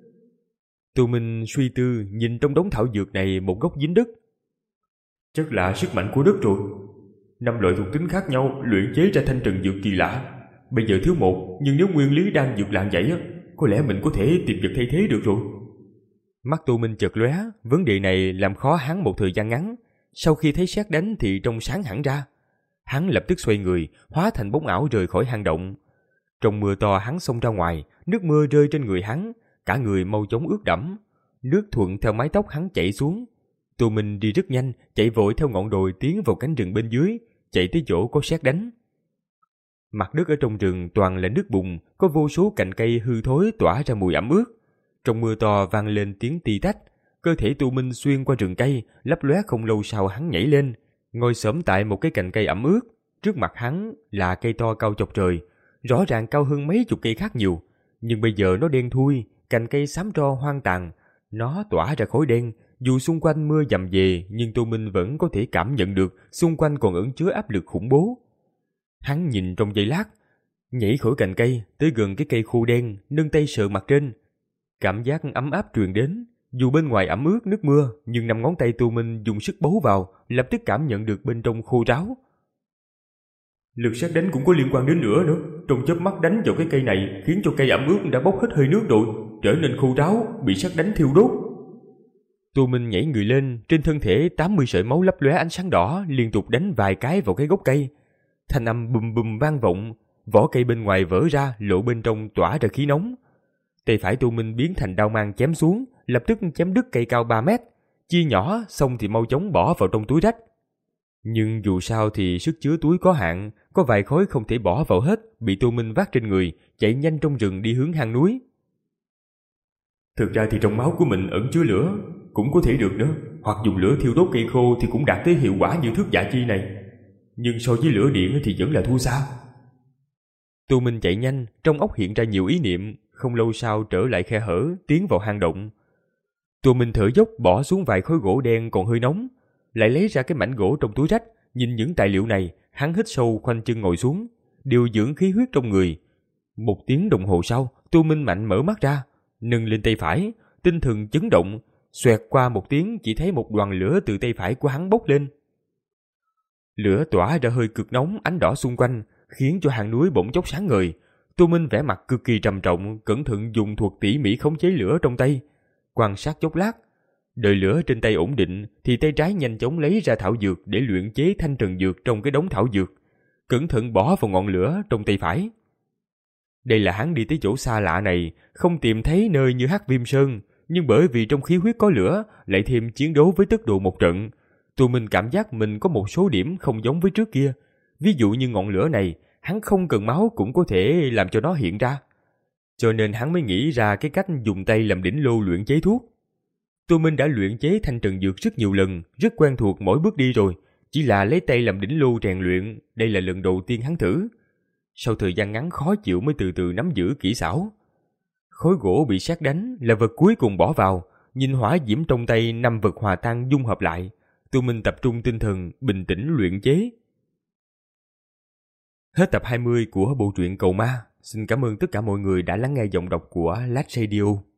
Tu Minh suy tư nhìn trong đống thảo dược này một gốc dính đất. Chắc là sức mạnh của đất rồi. Năm loại thuộc tính khác nhau luyện chế ra thanh trần dược kỳ lạ. Bây giờ thiếu một, nhưng nếu nguyên lý đang dược làng vậy á, có lẽ mình có thể tìm vật thay thế được rồi. Mắt Tu Minh chợt lóe, vấn đề này làm khó hắn một thời gian ngắn. Sau khi thấy sét đánh thì trông sáng hẳn ra. Hắn lập tức xoay người, hóa thành bóng ảo rời khỏi hang động. Trong mưa to hắn xông ra ngoài, nước mưa rơi trên người hắn, cả người mau chóng ướt đẫm. Nước thuận theo mái tóc hắn chảy xuống. Tu Minh đi rất nhanh, chạy vội theo ngọn đồi tiến vào cánh rừng bên dưới, chạy tới chỗ có sét đánh. Mặt đất ở trong rừng toàn là nước bùn, có vô số cành cây hư thối tỏa ra mùi ẩm ướt. Trong mưa to vang lên tiếng ti tách, cơ thể Tu Minh xuyên qua rừng cây, lấp lóe không lâu sau hắn nhảy lên, ngồi xổm tại một cái cành cây ẩm ướt. Trước mặt hắn là cây to cao chọc trời, rõ ràng cao hơn mấy chục cây khác nhiều, nhưng bây giờ nó đen thui, cành cây xám tro hoang tàn, nó tỏa ra khói đen. Dù xung quanh mưa dầm về, nhưng Tu Minh vẫn có thể cảm nhận được xung quanh còn ẩn chứa áp lực khủng bố. Hắn nhìn trong giây lát, nhảy khỏi cành cây tới gần cái cây khô đen, nâng tay sờ mặt trên. Cảm giác ấm áp truyền đến, dù bên ngoài ẩm ướt nước mưa, nhưng năm ngón tay Tu Minh dùng sức bấu vào, lập tức cảm nhận được bên trong khô ráo. Lực sét đánh cũng có liên quan đến lửa nữa, trong chớp mắt đánh vào cái cây này khiến cho cây ẩm ướt đã bốc hết hơi nước rồi, trở nên khô ráo, bị sét đánh thiêu đốt. Tu Minh nhảy người lên, trên thân thể tám mươi sợi máu lấp lóe ánh sáng đỏ liên tục đánh vài cái vào cái gốc cây. Thanh âm bùm bùm vang vọng, vỏ cây bên ngoài vỡ ra, lộ bên trong tỏa ra khí nóng. Tay phải Tu Minh biến thành đao mang chém xuống, lập tức chém đứt cây cao ba mét, chia nhỏ xong thì mau chóng bỏ vào trong túi rách. Nhưng dù sao thì sức chứa túi có hạn, có vài khối không thể bỏ vào hết, bị Tu Minh vác trên người, chạy nhanh trong rừng đi hướng hang núi. Thực ra thì trong máu của mình ẩn chứa lửa, cũng có thể được nữa, hoặc dùng lửa thiêu đốt cây khô thì cũng đạt tới hiệu quả như thước dạ chi này. Nhưng so với lửa điện thì vẫn là thua xa. Tô Minh chạy nhanh, trong óc hiện ra nhiều ý niệm, không lâu sau trở lại khe hở, tiến vào hang động. Tô Minh thở dốc bỏ xuống vài khối gỗ đen còn hơi nóng, lại lấy ra cái mảnh gỗ trong túi rách, nhìn những tài liệu này, hắn hít sâu khoanh chân ngồi xuống, điều dưỡng khí huyết trong người. Một tiếng đồng hồ sau, Tô Minh mạnh mở mắt ra, nâng lên tay phải, tinh thần chấn động, xoẹt qua một tiếng chỉ thấy một đoàn lửa từ tay phải của hắn bốc lên. Lửa tỏa ra hơi cực nóng ánh đỏ xung quanh, khiến cho hang núi bỗng chốc sáng ngời. Tô Minh vẻ mặt cực kỳ trầm trọng, cẩn thận dùng thuật tỉ mỉ khống chế lửa trong tay, quan sát chốc lát, đợi lửa trên tay ổn định thì tay trái nhanh chóng lấy ra thảo dược để luyện chế thanh trần dược trong cái đống thảo dược, cẩn thận bỏ vào ngọn lửa trong tay phải. Đây là hắn đi tới chỗ xa lạ này, không tìm thấy nơi như Hắc Viêm Sơn, nhưng bởi vì trong khí huyết có lửa, lại thêm chiến đấu với tức độ một trận, Tô Minh cảm giác mình có một số điểm không giống với trước kia. Ví dụ như ngọn lửa này, hắn không cần máu cũng có thể làm cho nó hiện ra. Cho nên hắn mới nghĩ ra cái cách dùng tay làm đỉnh lô luyện chế thuốc. Tô Minh đã luyện chế thanh trần dược rất nhiều lần, rất quen thuộc mỗi bước đi rồi, chỉ là lấy tay làm đỉnh lô rèn luyện, đây là lần đầu tiên hắn thử. Sau thời gian ngắn khó chịu mới từ từ nắm giữ kỹ xảo. Khối gỗ bị sét đánh là vật cuối cùng bỏ vào, nhìn hỏa diễm trong tay năm vật hòa tan dung hợp lại, Tô Minh tập trung tinh thần, bình tĩnh luyện chế. Hết tập hai mươi của bộ truyện Cầu Ma. Xin cảm ơn tất cả mọi người đã lắng nghe giọng đọc của Lát Radio.